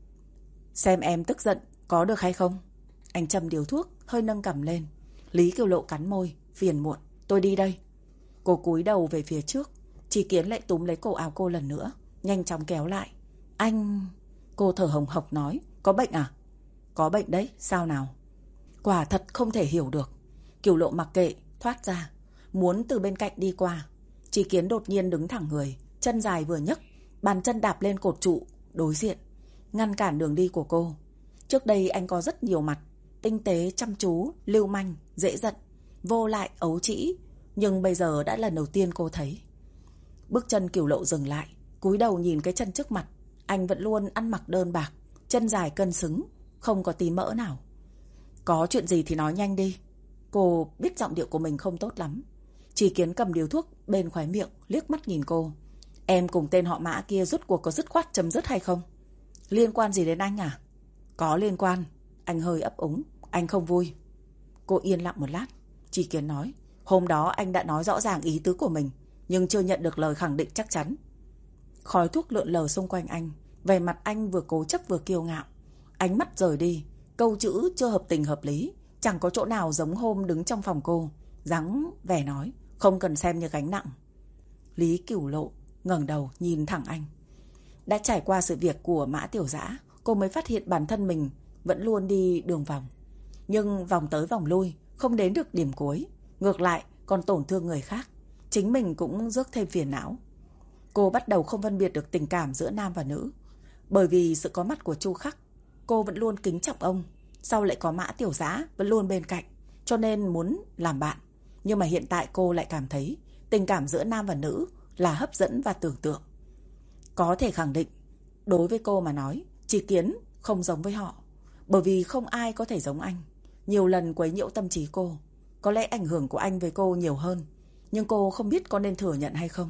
Xem em tức giận có được hay không? Anh châm điếu thuốc, hơi nâng cằm lên. Lý Cửu Lộ cắn môi, phiền muộn. Tôi đi đây. Cô cúi đầu về phía trước. Chỉ Kiến lại túm lấy cổ áo cô lần nữa, nhanh chóng kéo lại. Anh... Cô thở hồng hộc nói. Có bệnh à? Có bệnh đấy, sao nào? Quả thật không thể hiểu được. Cửu Lộ mặc kệ, thoát ra, muốn từ bên cạnh đi qua. Chỉ Kiến đột nhiên đứng thẳng người, chân dài vừa nhấc, bàn chân đạp lên cột trụ đối diện, ngăn cản đường đi của cô. Trước đây anh có rất nhiều mặt, tinh tế, chăm chú, lưu manh, dễ giận, vô lại, ấu trĩ, nhưng bây giờ đã lần đầu tiên cô thấy. Bước chân Cửu Lộ dừng lại, cúi đầu nhìn cái chân trước mặt. Anh vẫn luôn ăn mặc đơn bạc, chân dài cân xứng, không có tí mỡ nào. Có chuyện gì thì nói nhanh đi. Cô biết giọng điệu của mình không tốt lắm. Chỉ Kiến cầm điếu thuốc bên khóe miệng, liếc mắt nhìn cô. Em cùng tên họ Mã kia rút cuộc có dứt khoát chấm dứt hay không? Liên quan gì đến anh à? Có liên quan. Anh hơi ấp úng. Anh không vui. Cô yên lặng một lát. Chỉ Kiến nói, hôm đó anh đã nói rõ ràng ý tứ của mình, nhưng chưa nhận được lời khẳng định chắc chắn. Khói thuốc lượn lờ xung quanh anh, vẻ mặt anh vừa cố chấp vừa kiêu ngạo. Ánh mắt rời đi, câu chữ chưa hợp tình hợp lý, chẳng có chỗ nào giống hôm đứng trong phòng cô. Dáng vẻ nói, không cần xem như gánh nặng. Lý Cửu Lộ ngẩng đầu nhìn thẳng anh. Đã trải qua sự việc của Mã Tiểu Dã, cô mới phát hiện bản thân mình vẫn luôn đi đường vòng. Nhưng vòng tới vòng lui, không đến được điểm cuối, ngược lại còn tổn thương người khác. Chính mình cũng rước thêm phiền não. Cô bắt đầu không phân biệt được tình cảm giữa nam và nữ. Bởi vì sự có mặt của Chu Khắc, cô vẫn luôn kính trọng ông. Sau lại có Mã Tiểu Dã vẫn luôn bên cạnh, cho nên muốn làm bạn. Nhưng mà hiện tại cô lại cảm thấy tình cảm giữa nam và nữ là hấp dẫn và tưởng tượng. Có thể khẳng định, đối với cô mà nói, Chỉ Kiến không giống với họ. Bởi vì không ai có thể giống anh. Nhiều lần quấy nhiễu tâm trí cô. Có lẽ ảnh hưởng của anh với cô nhiều hơn, nhưng cô không biết có nên thừa nhận hay không.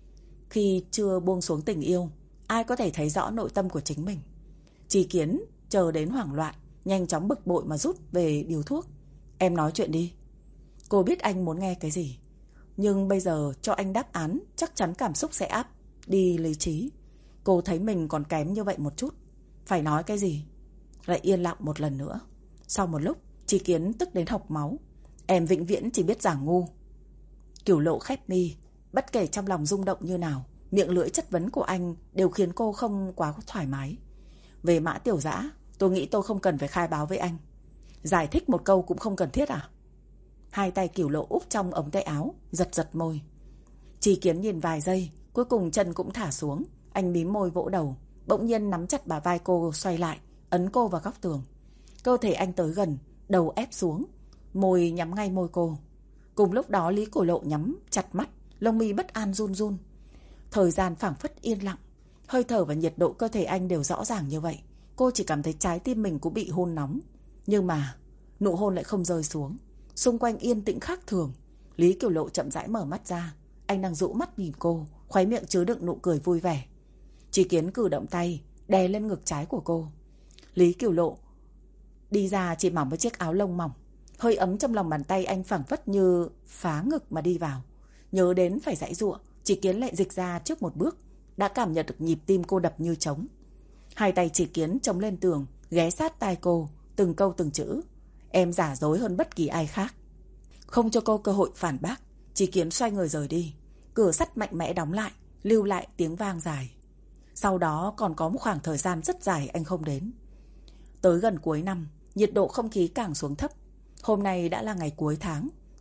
Khi chưa buông xuống tình yêu, ai có thể thấy rõ nội tâm của chính mình. Chỉ Kiến chờ đến hoảng loạn, nhanh chóng bực bội mà rút về điều thuốc. Em nói chuyện đi. Cô biết anh muốn nghe cái gì, nhưng bây giờ cho anh đáp án chắc chắn cảm xúc sẽ áp đi lý trí. Cô thấy mình còn kém như vậy một chút. Phải nói cái gì? Lại yên lặng một lần nữa. Sau một lúc, Chỉ Kiến tức đến hộc máu. Em vĩnh viễn chỉ biết giả ngu. Cửu Lộ khép mi. Bất kể trong lòng rung động như nào, miệng lưỡi chất vấn của anh đều khiến cô không quá thoải mái. Về Mã Tiểu Dã, tôi nghĩ tôi không cần phải khai báo với anh. Giải thích một câu cũng không cần thiết à? Hai tay Cửu Lộ úp trong ống tay áo, giật giật môi. Chỉ Kiến nhìn vài giây, cuối cùng chân cũng thả xuống. Anh mím môi vỗ đầu, bỗng nhiên nắm chặt bả vai cô, xoay lại, ấn cô vào góc tường. Cơ thể anh tới gần, đầu ép xuống, môi nhắm ngay môi cô. Cùng lúc đó Lý Cửu Lộ nhắm chặt mắt, lông mi bất an run run. Thời gian phảng phất yên lặng, hơi thở và nhiệt độ cơ thể anh đều rõ ràng như vậy. Cô chỉ cảm thấy trái tim mình cũng bị hôn nóng. Nhưng mà nụ hôn lại không rơi xuống. Xung quanh yên tĩnh khác thường. Lý Cửu Lộ chậm rãi mở mắt ra. Anh đang dụ mắt nhìn cô, khóe miệng chứa đựng nụ cười vui vẻ. Chỉ Kiến cử động tay đè lên ngực trái của cô. Lý Cửu Lộ đi ra chỉ mỏng với chiếc áo lông mỏng. Hơi ấm trong lòng bàn tay anh phảng phất như phá ngực mà đi vào. Nhớ đến phải giãy giụa, Chỉ Kiến lại dịch ra trước một bước, đã cảm nhận được nhịp tim cô đập như trống. Hai tay Chỉ Kiến chống lên tường, ghé sát tai cô, từng câu từng chữ. Em giả dối hơn bất kỳ ai khác. Không cho cô cơ hội phản bác, Chỉ Kiến xoay người rời đi. Cửa sắt mạnh mẽ đóng lại, lưu lại tiếng vang dài. Sau đó còn có một khoảng thời gian rất dài anh không đến. Tới gần cuối năm, nhiệt độ không khí càng xuống thấp. Hôm nay đã là ngày cuối tháng,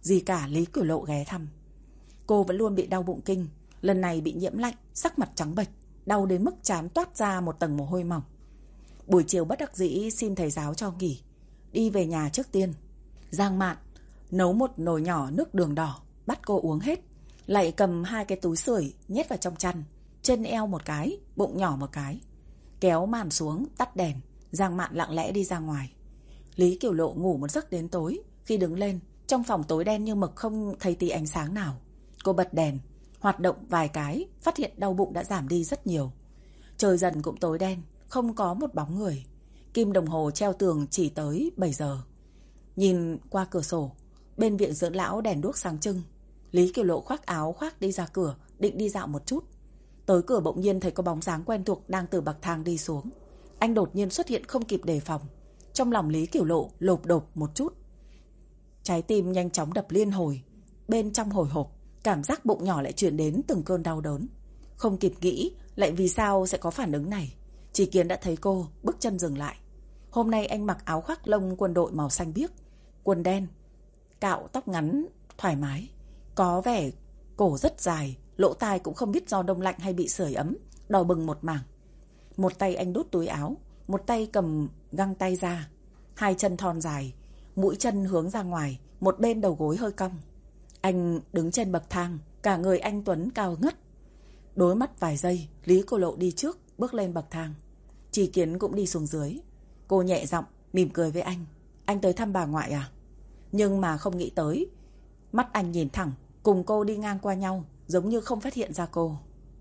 gì cả Lý Cửu Lộ ghé thăm. Cô vẫn luôn bị đau bụng kinh, lần này bị nhiễm lạnh, sắc mặt trắng bệch, đau đến mức trán toát ra một tầng mồ hôi mỏng. Buổi chiều bất đắc dĩ xin thầy giáo cho nghỉ, đi về nhà trước tiên. Giang Mạn nấu một nồi nhỏ nước đường đỏ, bắt cô uống hết, lại cầm hai cái túi sưởi nhét vào trong chăn, trên eo một cái, bụng nhỏ một cái. Kéo màn xuống, tắt đèn, Giang Mạn lặng lẽ đi ra ngoài. Lý Cửu Lộ ngủ một giấc đến tối, khi đứng lên, trong phòng tối đen như mực không thấy tí ánh sáng nào. Cô bật đèn, hoạt động vài cái, phát hiện đau bụng đã giảm đi rất nhiều. Trời dần cũng tối đen, không có một bóng người. Kim đồng hồ treo tường chỉ tới bảy giờ. Nhìn qua cửa sổ, bên viện dưỡng lão đèn đuốc sáng trưng. Lý Cửu Lộ khoác áo khoác đi ra cửa, định đi dạo một chút. Tới cửa bỗng nhiên thấy có bóng dáng quen thuộc đang từ bậc thang đi xuống. Anh đột nhiên xuất hiện không kịp đề phòng. Trong lòng Lý Cửu Lộ lộp đột một chút. Trái tim nhanh chóng đập liên hồi. Bên trong hồi hộp, cảm giác bụng nhỏ lại chuyển đến từng cơn đau đớn. Không kịp nghĩ lại vì sao sẽ có phản ứng này. Chỉ Kiến đã thấy cô, bước chân dừng lại. Hôm nay anh mặc áo khoác lông quân đội màu xanh biếc, quần đen, cạo tóc ngắn thoải mái, có vẻ cổ rất dài, lỗ tai cũng không biết do đông lạnh hay bị sưởi ấm, đỏ bừng một mảng. Một tay anh đút túi áo, một tay cầm găng tay ra, hai chân thon dài, mũi chân hướng ra ngoài, một bên đầu gối hơi cong. Anh đứng trên bậc thang, cả người anh tuấn cao ngất. Đối mắt vài giây, Lý Cửu Lộ đi trước, bước lên bậc thang. Chỉ Kiến cũng đi xuống dưới. Cô nhẹ giọng mỉm cười với anh. Anh tới thăm bà ngoại à? Nhưng mà không nghĩ tới, mắt anh nhìn thẳng, cùng cô đi ngang qua nhau, giống như không phát hiện ra cô.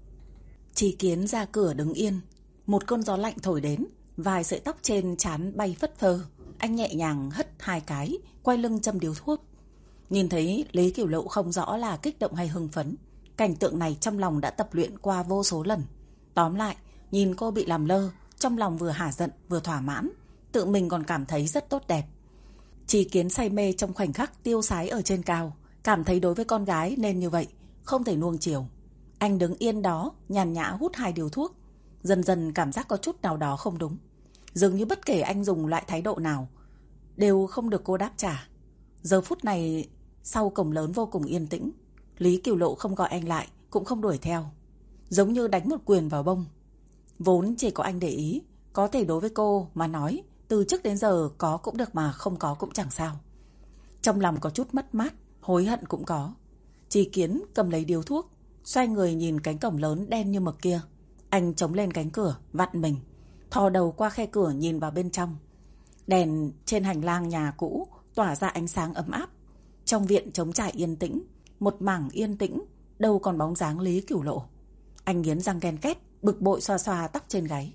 Chỉ Kiến ra cửa đứng yên. Một cơn gió lạnh thổi đến, vài sợi tóc trên trán bay phất phơ. Anh nhẹ nhàng hất hai cái, quay lưng châm điếu thuốc. Nhìn thấy Lý Cửu Lộ không rõ là kích động hay hưng phấn. Cảnh tượng này trong lòng đã tập luyện qua vô số lần. Tóm lại, nhìn cô bị làm lơ, trong lòng vừa hả giận vừa thỏa mãn, tự mình còn cảm thấy rất tốt đẹp. Chỉ Kiến say mê trong khoảnh khắc tiêu sái ở trên cao, cảm thấy đối với con gái nên như vậy, không thể nuông chiều. Anh đứng yên đó, nhàn nhã hút hai điếu thuốc. Dần dần cảm giác có chút nào đó không đúng. Dường như bất kể anh dùng loại thái độ nào, đều không được cô đáp trả. Giờ phút này, sau cổng lớn vô cùng yên tĩnh, Lý Cửu Lộ không gọi anh lại, cũng không đuổi theo. Giống như đánh một quyền vào bông. Vốn chỉ có anh để ý, có thể đối với cô mà nói, từ trước đến giờ có cũng được mà không có cũng chẳng sao. Trong lòng có chút mất mát, hối hận cũng có. Chỉ Kiến cầm lấy điếu thuốc, xoay người nhìn cánh cổng lớn đen như mực kia. Anh chống lên cánh cửa, vặn mình, thò đầu qua khe cửa nhìn vào bên trong. Đèn trên hành lang nhà cũ tỏa ra ánh sáng ấm áp. Trong viện trống trải yên tĩnh, một mảng yên tĩnh, đâu còn bóng dáng Lý Cửu Lộ. Anh nghiến răng ghen két, bực bội xoa xoa tóc trên gáy.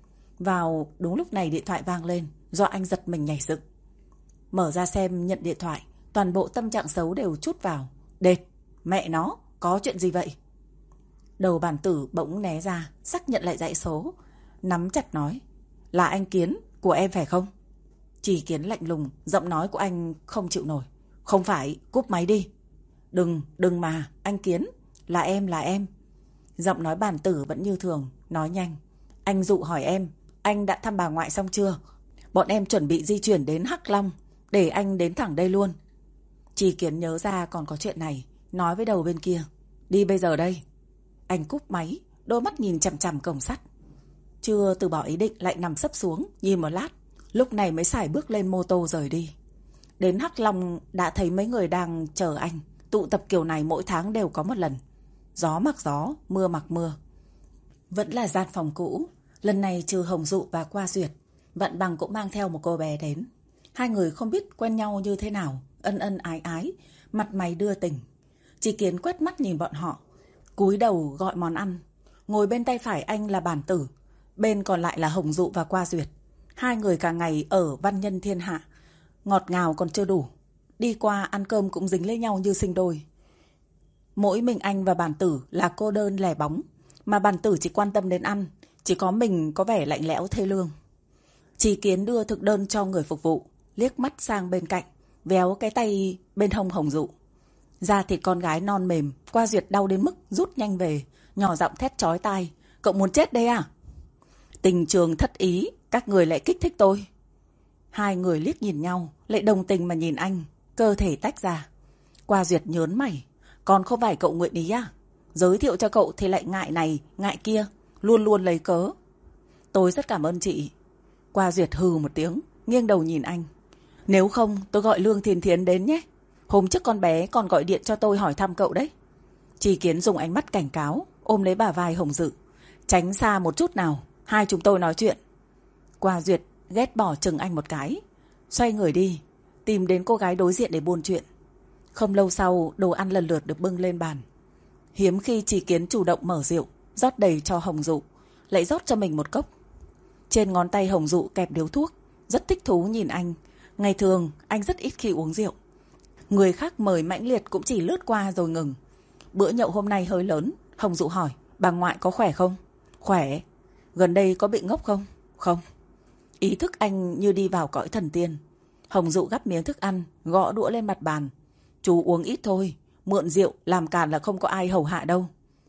Vào đúng lúc này điện thoại vang lên, do anh giật mình nhảy dựng. Mở ra xem nhận điện thoại, toàn bộ tâm trạng xấu đều trút vào. Đệt, mẹ nó, có chuyện gì vậy? Đầu bản tử bỗng né ra, xác nhận lại dãy số, nắm chặt nói. Là anh Kiến, của em phải không? Chỉ Kiến lạnh lùng, giọng nói của anh không chịu nổi. Không phải, cúp máy đi. Đừng, đừng mà, anh Kiến, là em, là em. Giọng nói bản tử vẫn như thường, nói nhanh. Anh dụ hỏi em, anh đã thăm bà ngoại xong chưa? Bọn em chuẩn bị di chuyển đến Hắc Long, để anh đến thẳng đây luôn. Chỉ Kiến nhớ ra còn có chuyện này, nói với đầu bên kia. Đi bây giờ đây. Anh cúp máy, đôi mắt nhìn chằm chằm cổng sắt. Chưa từ bỏ ý định lại nằm sấp xuống, nhìn một lát. Lúc này mới sải bước lên mô tô rời đi. Đến Hắc Long đã thấy mấy người đang chờ anh. Tụ tập kiểu này mỗi tháng đều có một lần. Gió mặc gió, mưa mặc mưa. Vẫn là gian phòng cũ. Lần này trừ Hồng Dụ và Qua Duyệt, Vận Bằng cũng mang theo một cô bé đến. Hai người không biết quen nhau như thế nào, ân ân ái ái, mặt mày đưa tình. Chỉ Kiến quét mắt nhìn bọn họ, cúi đầu gọi món ăn. Ngồi bên tay phải anh là Bản Tử, bên còn lại là Hồng Dụ và Qua Duyệt. Hai người cả ngày ở văn nhân thiên hạ, ngọt ngào còn chưa đủ, đi qua ăn cơm cũng dính lấy nhau như sinh đôi. Mỗi mình anh và Bản Tử là cô đơn lẻ bóng, mà Bản Tử chỉ quan tâm đến ăn, chỉ có mình có vẻ lạnh lẽo thê lương. Chỉ Kiến đưa thực đơn cho người phục vụ, liếc mắt sang bên cạnh, véo cái tay bên hông Hồng Dụ. Da thịt con gái non mềm, Qua Duyệt đau đến mức rút nhanh về, nhỏ giọng thét chói tai. Cậu muốn chết đây à? Tình trường thất ý, các người lại kích thích tôi. Hai người liếc nhìn nhau, lại đồng tình mà nhìn anh, cơ thể tách ra. Qua Duyệt nhớn mày. Còn không phải cậu nguyện ý à? Giới thiệu cho cậu thì lại ngại này, ngại kia, luôn luôn lấy cớ. Tôi rất cảm ơn chị. Qua Duyệt hừ một tiếng, nghiêng đầu nhìn anh. Nếu không tôi gọi Lương Thiên Thiến đến nhé. Hôm trước con bé còn gọi điện cho tôi hỏi thăm cậu đấy. Tri Kiến dùng ánh mắt cảnh cáo, ôm lấy bả vai Hồng Dự. Tránh xa một chút nào, hai chúng tôi nói chuyện. Qua Duyệt ghét bỏ chừng anh một cái, xoay người đi, tìm đến cô gái đối diện để buôn chuyện. Không lâu sau, đồ ăn lần lượt được bưng lên bàn. Hiếm khi Tri Kiến chủ động mở rượu, rót đầy cho Hồng Dụ, lại rót cho mình một cốc. Trên ngón tay Hồng Dụ kẹp điếu thuốc, rất thích thú nhìn anh. Ngày thường anh rất ít khi uống rượu. Người khác mời mãnh liệt cũng chỉ lướt qua rồi ngừng. Bữa nhậu hôm nay hơi lớn. Hồng Dụ hỏi, bà ngoại có khỏe không? Khỏe. Gần đây có bị ngốc không? Không. Ý thức anh như đi vào cõi thần tiên. Hồng Dụ gắp miếng thức ăn, gõ đũa lên mặt bàn. Chú uống ít thôi, mượn rượu làm càn là không có ai hầu hạ đâu.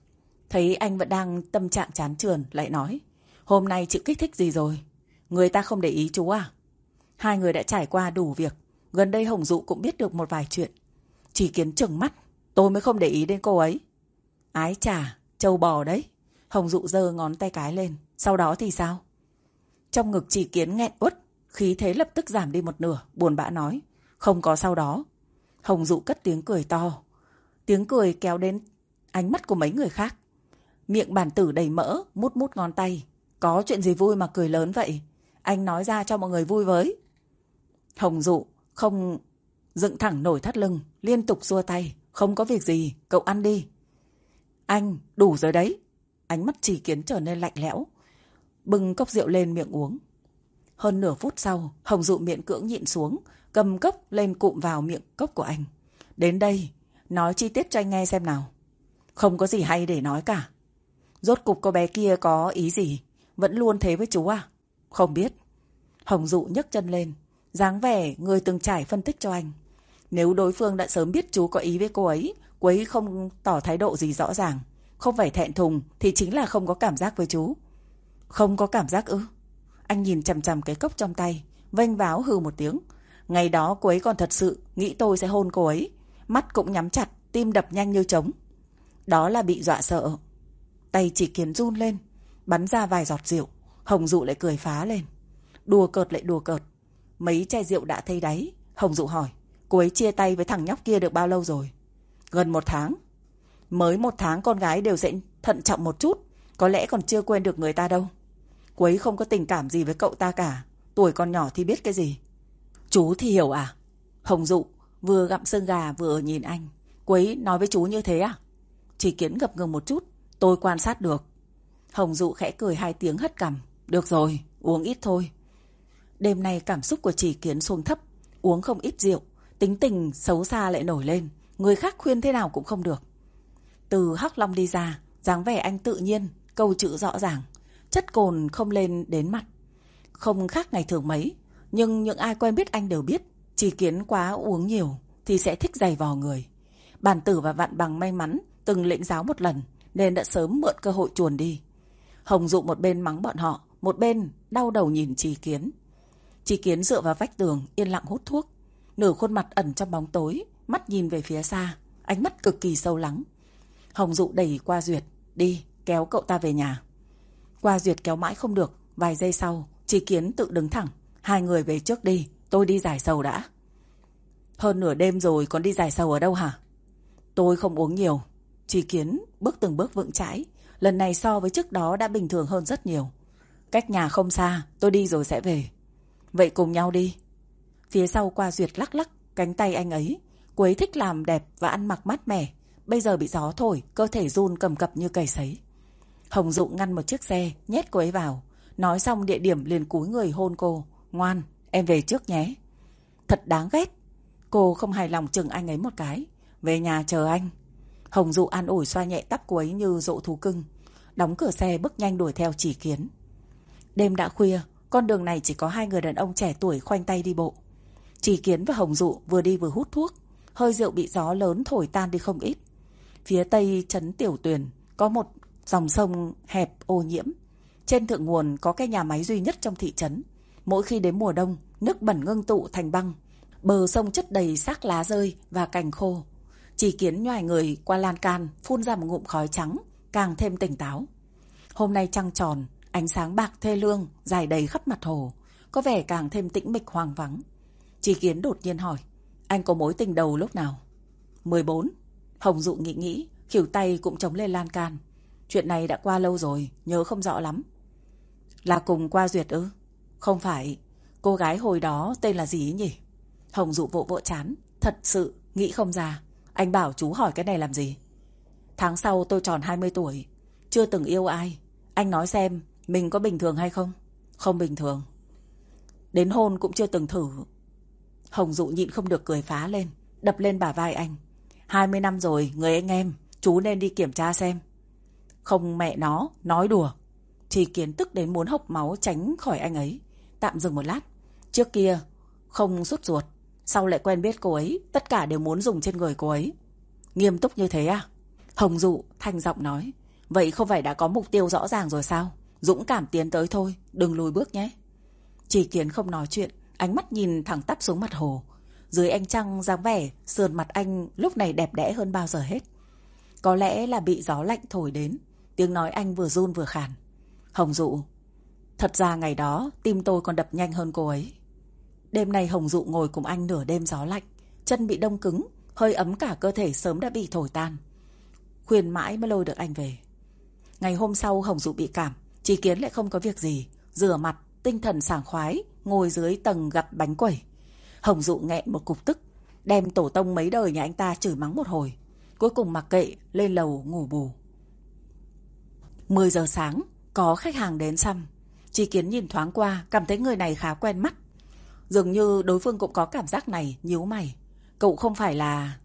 Thấy anh vẫn đang tâm trạng chán chường, lại nói, hôm nay chịu kích thích gì rồi? Người ta không để ý chú à? Hai người đã trải qua đủ việc. Gần đây Hồng Dụ cũng biết được một vài chuyện. Tri Kiến trừng mắt, tôi mới không để ý đến cô ấy. Ái chà, trâu bò đấy. Hồng Dụ giơ ngón tay cái lên. Sau đó thì sao? Trong ngực Tri Kiến nghẹn uất, khí thế lập tức giảm đi một nửa, buồn bã nói, không có sau đó. Hồng Dụ cất tiếng cười to. Tiếng cười kéo đến ánh mắt của mấy người khác. Miệng bản tử đầy mỡ, mút mút ngón tay. Có chuyện gì vui mà cười lớn vậy? Anh nói ra cho mọi người vui với. Hồng Dụ không dựng thẳng nổi thắt lưng, liên tục xua tay. Không có việc gì, cậu ăn đi. Anh, đủ rồi đấy. Ánh mắt Tri Kiến trở nên lạnh lẽo, bưng cốc rượu lên miệng uống. Hơn nửa phút sau, Hồng Dụ miễn cưỡng nhịn xuống, cầm cốc lên cụm vào miệng cốc của anh. Đến đây, nói chi tiết cho anh nghe xem nào. Không có gì hay để nói cả. Rốt cục cô bé kia có ý gì? Vẫn luôn thế với chú à? Không biết. Hồng Dụ nhấc chân lên, dáng vẻ người từng trải phân tích cho anh. Nếu đối phương đã sớm biết chú có ý với cô ấy, cô ấy không tỏ thái độ gì rõ ràng, không phải thẹn thùng, thì chính là không có cảm giác với chú. Không có cảm giác ư? Anh nhìn chằm chằm cái cốc trong tay, vênh váo hừ một tiếng. Ngày đó cô ấy còn thật sự nghĩ tôi sẽ hôn cô ấy. Mắt cũng nhắm chặt, tim đập nhanh như trống. Đó là bị dọa sợ. Tay Tri Kiến run lên, bắn ra vài giọt rượu. Hồng Dụ lại cười phá lên. Đùa cợt lại đùa cợt. Mấy chai rượu đã thấy đáy. Hồng Dụ hỏi, cô ấy chia tay với thằng nhóc kia được bao lâu rồi? Gần một tháng. Mới một tháng con gái đều sẽ thận trọng một chút. Có lẽ còn chưa quên được người ta đâu. Cô ấy không có tình cảm gì với cậu ta cả. Tuổi còn nhỏ thì biết cái gì. Chú thì hiểu à? Hồng Dụ vừa gặm xương gà vừa nhìn anh. Cô ấy nói với chú như thế à? Tri Kiến ngập ngừng một chút. Tôi quan sát được. Hồng Dụ khẽ cười hai tiếng hất cằm. Được rồi, uống ít thôi. Đêm nay cảm xúc của Tri Kiến xuống thấp. Uống không ít rượu, tính tình xấu xa lại nổi lên. Người khác khuyên thế nào cũng không được. Từ Hắc Long đi ra, dáng vẻ anh tự nhiên, câu chữ rõ ràng. Chất cồn không lên đến mặt. Không khác ngày thường mấy. Nhưng những ai quen biết anh đều biết, Tri Kiến quá uống nhiều thì sẽ thích giày vò người. Bản tử và Vạn Bằng may mắn từng lĩnh giáo một lần, nên đã sớm mượn cơ hội chuồn đi. Hồng Dụ một bên mắng bọn họ, một bên đau đầu nhìn Tri Kiến. Tri Kiến dựa vào vách tường, yên lặng hút thuốc. Nửa khuôn mặt ẩn trong bóng tối, mắt nhìn về phía xa, ánh mắt cực kỳ sâu lắng. Hồng Dụ đẩy Qua Duyệt, đi, kéo cậu ta về nhà. Qua Duyệt kéo mãi không được, vài giây sau, Tri Kiến tự đứng thẳng. Hai người về trước đi, tôi đi giải sầu đã. Hơn nửa đêm rồi còn đi giải sầu ở đâu hả? Tôi không uống nhiều. Tri Kiến bước từng bước vững chãi. Lần này so với trước đó đã bình thường hơn rất nhiều. Cách nhà không xa, tôi đi rồi sẽ về. Vậy cùng nhau đi. Phía sau Qua Duyệt lắc lắc cánh tay anh ấy. Cô ấy thích làm đẹp và ăn mặc mát mẻ. Bây giờ bị gió thổi, cơ thể run cầm cập như cầy sấy. Hồng Dụ ngăn một chiếc xe, nhét cô ấy vào. Nói xong địa điểm liền cúi người hôn cô. Ngoan, em về trước nhé. Thật đáng ghét. Cô không hài lòng chừng anh ấy một cái. Về nhà chờ anh. Hồng Dụ an ủi xoa nhẹ tóc cô ấy như dỗ thú cưng. Đóng cửa xe bước nhanh đuổi theo Tri Kiến. Đêm đã khuya, con đường này chỉ có hai người đàn ông trẻ tuổi khoanh tay đi bộ. Tri Kiến và Hồng Dụ vừa đi vừa hút thuốc. Hơi rượu bị gió lớn thổi tan đi không ít. Phía tây trấn Tiểu Tuyền có một dòng sông hẹp ô nhiễm. Trên thượng nguồn có cái nhà máy duy nhất trong thị trấn. Mỗi khi đến mùa đông, nước bẩn ngưng tụ thành băng. Bờ sông chất đầy xác lá rơi và cành khô. Chỉ Kiến nhoài người qua lan can, phun ra một ngụm khói trắng, càng thêm tỉnh táo. Hôm nay trăng tròn, ánh sáng bạc thê lương rải đầy khắp mặt hồ, có vẻ càng thêm tĩnh mịch hoang vắng. Chỉ Kiến đột nhiên hỏi, anh có mối tình đầu lúc nào? mười bốn. Hồng Dụ nghĩ nghĩ, khỉu tay cũng chống lên lan can. Chuyện này đã qua lâu rồi, nhớ không rõ lắm. Là cùng qua duyệt ư? Không phải. Cô gái hồi đó tên là gì ấy nhỉ? Hồng Dụ vỗ vỗ chán. Thật sự nghĩ không ra. Anh bảo chú hỏi cái này làm gì? Tháng sau tôi tròn hai mươi tuổi, chưa từng yêu ai. Anh nói xem mình có bình thường hay không? Không bình thường. Đến hôn cũng chưa từng thử. Hồng Dụ nhịn không được cười phá lên, đập lên bả vai anh. Hai mươi năm rồi, người anh em, chú nên đi kiểm tra xem. Không mẹ nó, nói đùa. Chỉ Kiến tức đến muốn hộc máu tránh khỏi anh ấy. Tạm dừng một lát. Trước kia không sốt ruột, sau lại quen biết cô ấy, tất cả đều muốn dùng trên người cô ấy. Nghiêm túc như thế à? Hồng Dụ thanh giọng nói. Vậy không phải đã có mục tiêu rõ ràng rồi sao? Dũng cảm tiến tới thôi, đừng lùi bước nhé. Chỉ Kiến không nói chuyện, ánh mắt nhìn thẳng tắp xuống mặt hồ. Dưới ánh trăng dáng vẻ sườn mặt anh lúc này đẹp đẽ hơn bao giờ hết. Có lẽ là bị gió lạnh thổi đến, tiếng nói anh vừa run vừa khàn. Hồng Dụ, thật ra ngày đó tim tôi còn đập nhanh hơn cô ấy. Đêm nay Hồng Dụ ngồi cùng anh nửa đêm gió lạnh, chân bị đông cứng, hơi ấm cả cơ thể sớm đã bị thổi tan. Khuyên mãi mới lôi được anh về. Ngày hôm sau Hồng Dụ bị cảm, Chỉ Kiến lại không có việc gì, rửa mặt, tinh thần sảng khoái, ngồi dưới tầng gặm bánh quẩy. Hồng Dụ nghẹn một cục tức, đem tổ tông mấy đời nhà anh ta chửi mắng một hồi, cuối cùng mặc kệ lên lầu ngủ bù. mười giờ sáng, có khách hàng đến xăm. Chỉ Kiến nhìn thoáng qua, cảm thấy người này khá quen mắt. Dường như đối phương cũng có cảm giác này, nhíu mày. Cậu không phải là...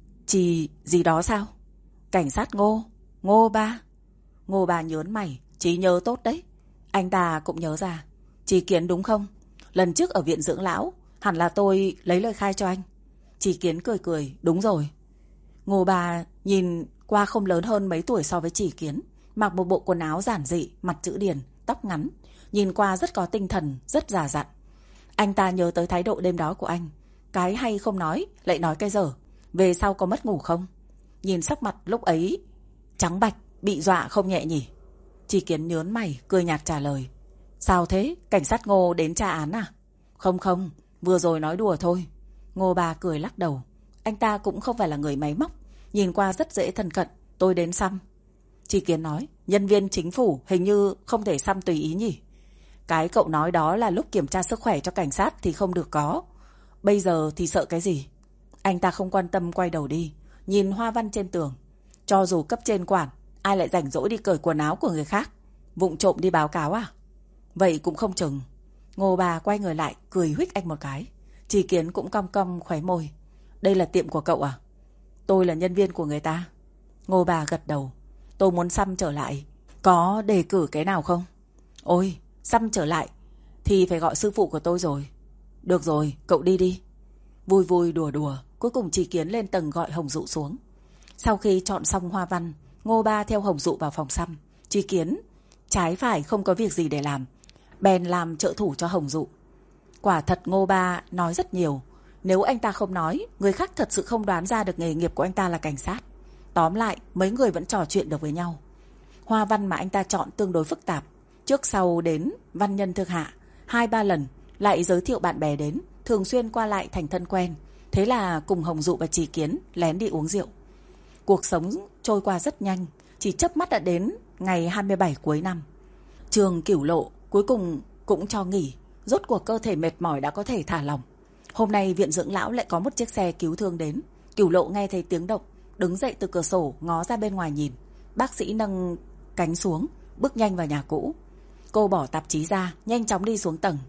Chỉ gì đó sao? Cảnh sát Ngô, Ngô ba. Ngô ba nhớn mày, trí nhớ tốt đấy. Anh ta cũng nhớ ra. Chỉ Kiến đúng không? Lần trước ở viện dưỡng lão, hẳn là tôi lấy lời khai cho anh. Chỉ Kiến cười cười, đúng rồi. Ngô ba nhìn qua không lớn hơn mấy tuổi so với Chỉ Kiến, mặc một bộ quần áo giản dị, mặt chữ điển, tóc ngắn, nhìn qua rất có tinh thần, rất già dặn. Anh ta nhớ tới thái độ đêm đó của anh, cái hay không nói, lại nói cái dở. Về sau có mất ngủ không? Nhìn sắc mặt lúc ấy trắng bạch, bị dọa không nhẹ nhỉ? Chỉ Kiến nhớn mày, cười nhạt trả lời. Sao thế? Cảnh sát Ngô đến tra án à? Không không, vừa rồi nói đùa thôi. Ngô ba cười lắc đầu. Anh ta cũng không phải là người máy móc, nhìn qua rất dễ thân cận. Tôi đến xăm. Chỉ Kiến nói, nhân viên chính phủ hình như không thể xăm tùy ý nhỉ? Cái cậu nói đó là lúc kiểm tra sức khỏe cho cảnh sát thì không được có. Bây giờ thì sợ cái gì? Anh ta không quan tâm quay đầu đi, nhìn hoa văn trên tường. Cho dù cấp trên quản, ai lại rảnh rỗi đi cởi quần áo của người khác? Vụng trộm đi báo cáo à? Vậy cũng không chừng. Ngô bà quay người lại, cười huých anh một cái. Chỉ Kiến cũng cong cong khóe môi. Đây là tiệm của cậu à? Tôi là nhân viên của người ta. Ngô bà gật đầu. Tôi muốn xăm trở lại. Có đề cử cái nào không? Ôi, xăm trở lại thì phải gọi sư phụ của tôi rồi. Được rồi, cậu đi đi. Vui vui đùa đùa, cuối cùng Chỉ Kiến lên tầng gọi Hồng Dụ xuống. Sau khi chọn xong hoa văn, Ngô ba theo Hồng Dụ vào phòng xăm. Chỉ Kiến trái phải không có việc gì để làm, bèn làm trợ thủ cho Hồng Dụ. Quả thật Ngô ba nói rất nhiều. Nếu anh ta không nói, người khác thật sự không đoán ra được nghề nghiệp của anh ta là cảnh sát. Tóm lại, mấy người vẫn trò chuyện được với nhau. Hoa văn mà anh ta chọn tương đối phức tạp. Trước sau đến văn nhân thực hạ, hai ba lần, lại giới thiệu bạn bè đến, thường xuyên qua lại thành thân quen. Thế là cùng Hồng Dụ và Chỉ Kiến lén đi uống rượu. Cuộc sống trôi qua rất nhanh, chỉ chớp mắt đã đến ngày hai mươi bảy cuối năm. Trường Cửu Lộ cuối cùng cũng cho nghỉ, rốt cuộc cơ thể mệt mỏi đã có thể thả lỏng. Hôm nay viện dưỡng lão lại có một chiếc xe cứu thương đến. Cửu Lộ nghe thấy tiếng động, đứng dậy từ cửa sổ ngó ra bên ngoài nhìn. Bác sĩ nâng cánh xuống, bước nhanh vào nhà cũ. Cô bỏ tạp chí ra, nhanh chóng đi xuống tầng.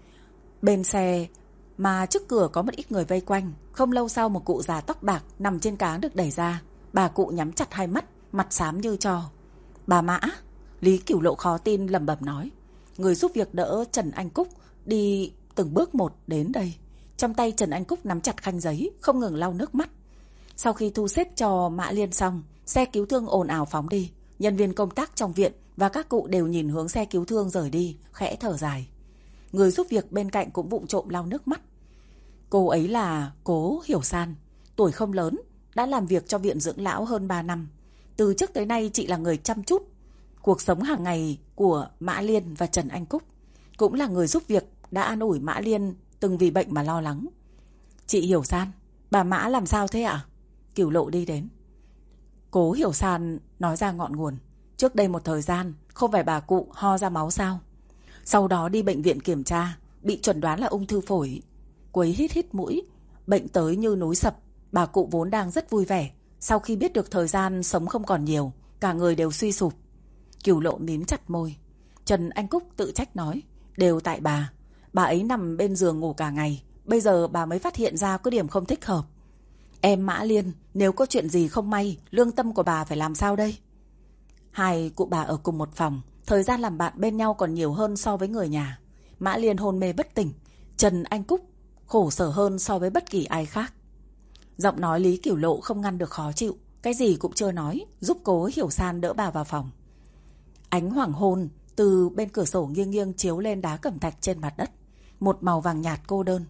Bên xe mà trước cửa có một ít người vây quanh. Không lâu sau một cụ già tóc bạc nằm trên cáng được đẩy ra. Bà cụ nhắm chặt hai mắt, mặt xám như tro. Bà Mã. Lý Cửu Lộ khó tin lẩm bẩm nói. Người giúp việc đỡ Trần Anh Cúc đi từng bước một đến đây. Trong tay Trần Anh Cúc nắm chặt khăn giấy, không ngừng lau nước mắt. Sau khi thu xếp cho Mã Liên xong, xe cứu thương ồn ào phóng đi. Nhân viên công tác trong viện và các cụ đều nhìn hướng xe cứu thương rời đi, khẽ thở dài. Người giúp việc bên cạnh cũng vụng trộm lau nước mắt. Cô ấy là Cố Hiểu San, tuổi không lớn, đã làm việc cho viện dưỡng lão hơn ba năm. Từ trước tới nay chị là người chăm chút cuộc sống hàng ngày của Mã Liên và Trần Anh Cúc, cũng là người giúp việc đã an ủi Mã Liên từng vì bệnh mà lo lắng. Chị Hiểu San, bà Mã làm sao thế ạ? Cửu Lộ đi đến. Cố Hiểu San nói ra ngọn nguồn. Trước đây một thời gian, không phải bà cụ ho ra máu sao? Sau đó đi bệnh viện kiểm tra, bị chuẩn đoán là ung thư phổi. Cô ấy hít hít mũi, bệnh tới như núi sập. Bà cụ vốn đang rất vui vẻ, sau khi biết được thời gian sống không còn nhiều, cả người đều suy sụp. Cửu Lộ mím chặt môi. Trần Anh Cúc tự trách nói, đều tại bà. Bà ấy nằm bên giường ngủ cả ngày, bây giờ bà mới phát hiện ra có điểm không thích hợp. Em Mã Liên, nếu có chuyện gì không may, lương tâm của bà phải làm sao đây? Hai cụ bà ở cùng một phòng, thời gian làm bạn bên nhau còn nhiều hơn so với người nhà. Mã Liên hôn mê bất tỉnh, Trần Anh Cúc khổ sở hơn so với bất kỳ ai khác. Giọng nói Lý Cửu Lộ không ngăn được khó chịu, cái gì cũng chưa nói, giúp Cố Hiểu San đỡ bà vào phòng. Ánh hoàng hôn từ bên cửa sổ nghiêng nghiêng chiếu lên đá cẩm thạch trên mặt đất, một màu vàng nhạt cô đơn.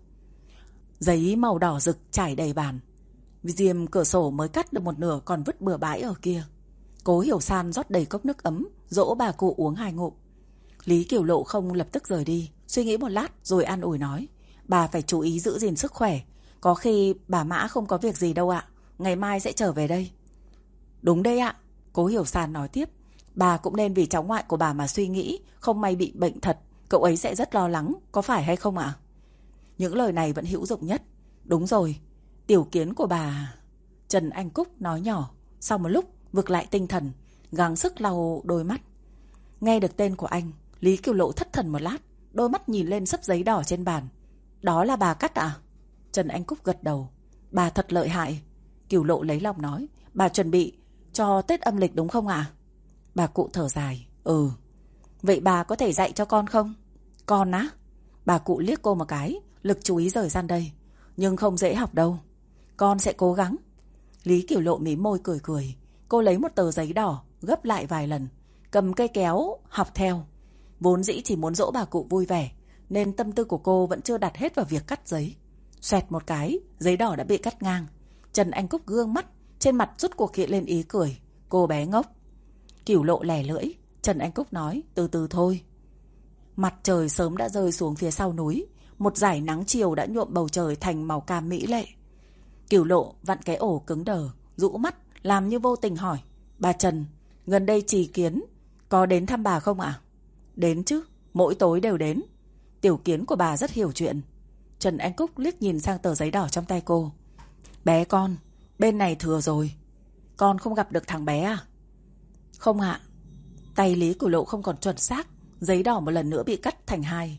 Giấy màu đỏ rực trải đầy bàn. Diêm cửa sổ mới cắt được một nửa còn vứt bừa bãi ở kia. Cố Hiểu San rót đầy cốc nước ấm, dỗ bà cụ uống hai ngụm. Lý Cửu Lộ không lập tức rời đi, suy nghĩ một lát rồi an ủi nói, bà phải chú ý giữ gìn sức khỏe. Có khi bà Mã không có việc gì đâu ạ, ngày mai sẽ trở về đây. Đúng đấy ạ, Cố Hiểu San nói tiếp. Bà cũng nên vì cháu ngoại của bà mà suy nghĩ, không may bị bệnh thật, cậu ấy sẽ rất lo lắng, có phải hay không ạ? Những lời này vẫn hữu dụng nhất. Đúng rồi, tiểu kiến của bà... Trần Anh Cúc nói nhỏ, sau một lúc vực lại tinh thần, gắng sức lau đôi mắt. Nghe được tên của anh, Lý Cửu Lộ thất thần một lát, đôi mắt nhìn lên sấp giấy đỏ trên bàn. Đó là bà cắt à? Trần Anh Cúc gật đầu. Bà thật lợi hại. Cửu Lộ lấy lòng nói, bà chuẩn bị cho Tết âm lịch đúng không ạ? Bà cụ thở dài. Ừ. Vậy bà có thể dạy cho con không? Con á? Bà cụ liếc cô một cái, lực chú ý rời sang đây. Nhưng không dễ học đâu. Con sẽ cố gắng. Lý Cửu Lộ mím môi cười cười. Cô lấy một tờ giấy đỏ, gấp lại vài lần, cầm cây kéo, học theo. Vốn dĩ chỉ muốn dỗ bà cụ vui vẻ, nên tâm tư của cô vẫn chưa đặt hết vào việc cắt giấy. Xoẹt một cái, giấy đỏ đã bị cắt ngang. Trần Anh Cúc gương mắt, trên mặt rút cuộc hiện lên ý cười. Cô bé ngốc. Cửu Lộ lẻ lưỡi. Trần Anh Cúc nói, từ từ thôi. Mặt trời sớm đã rơi xuống phía sau núi, một dải nắng chiều đã nhuộm bầu trời thành màu cam mỹ lệ. Cửu Lộ vặn cái ổ cứng đờ, rũ mắt, làm như vô tình hỏi, bà Trần, gần đây Trì Kiến có đến thăm bà không ạ? Đến chứ, mỗi tối đều đến. Tiểu Kiến của bà rất hiểu chuyện. Trần Anh Cúc liếc nhìn sang tờ giấy đỏ trong tay cô. Bé con, bên này thừa rồi. Con không gặp được thằng bé à? Không ạ. Tay Lý Cửu Lộ không còn chuẩn xác, giấy đỏ một lần nữa bị cắt thành hai.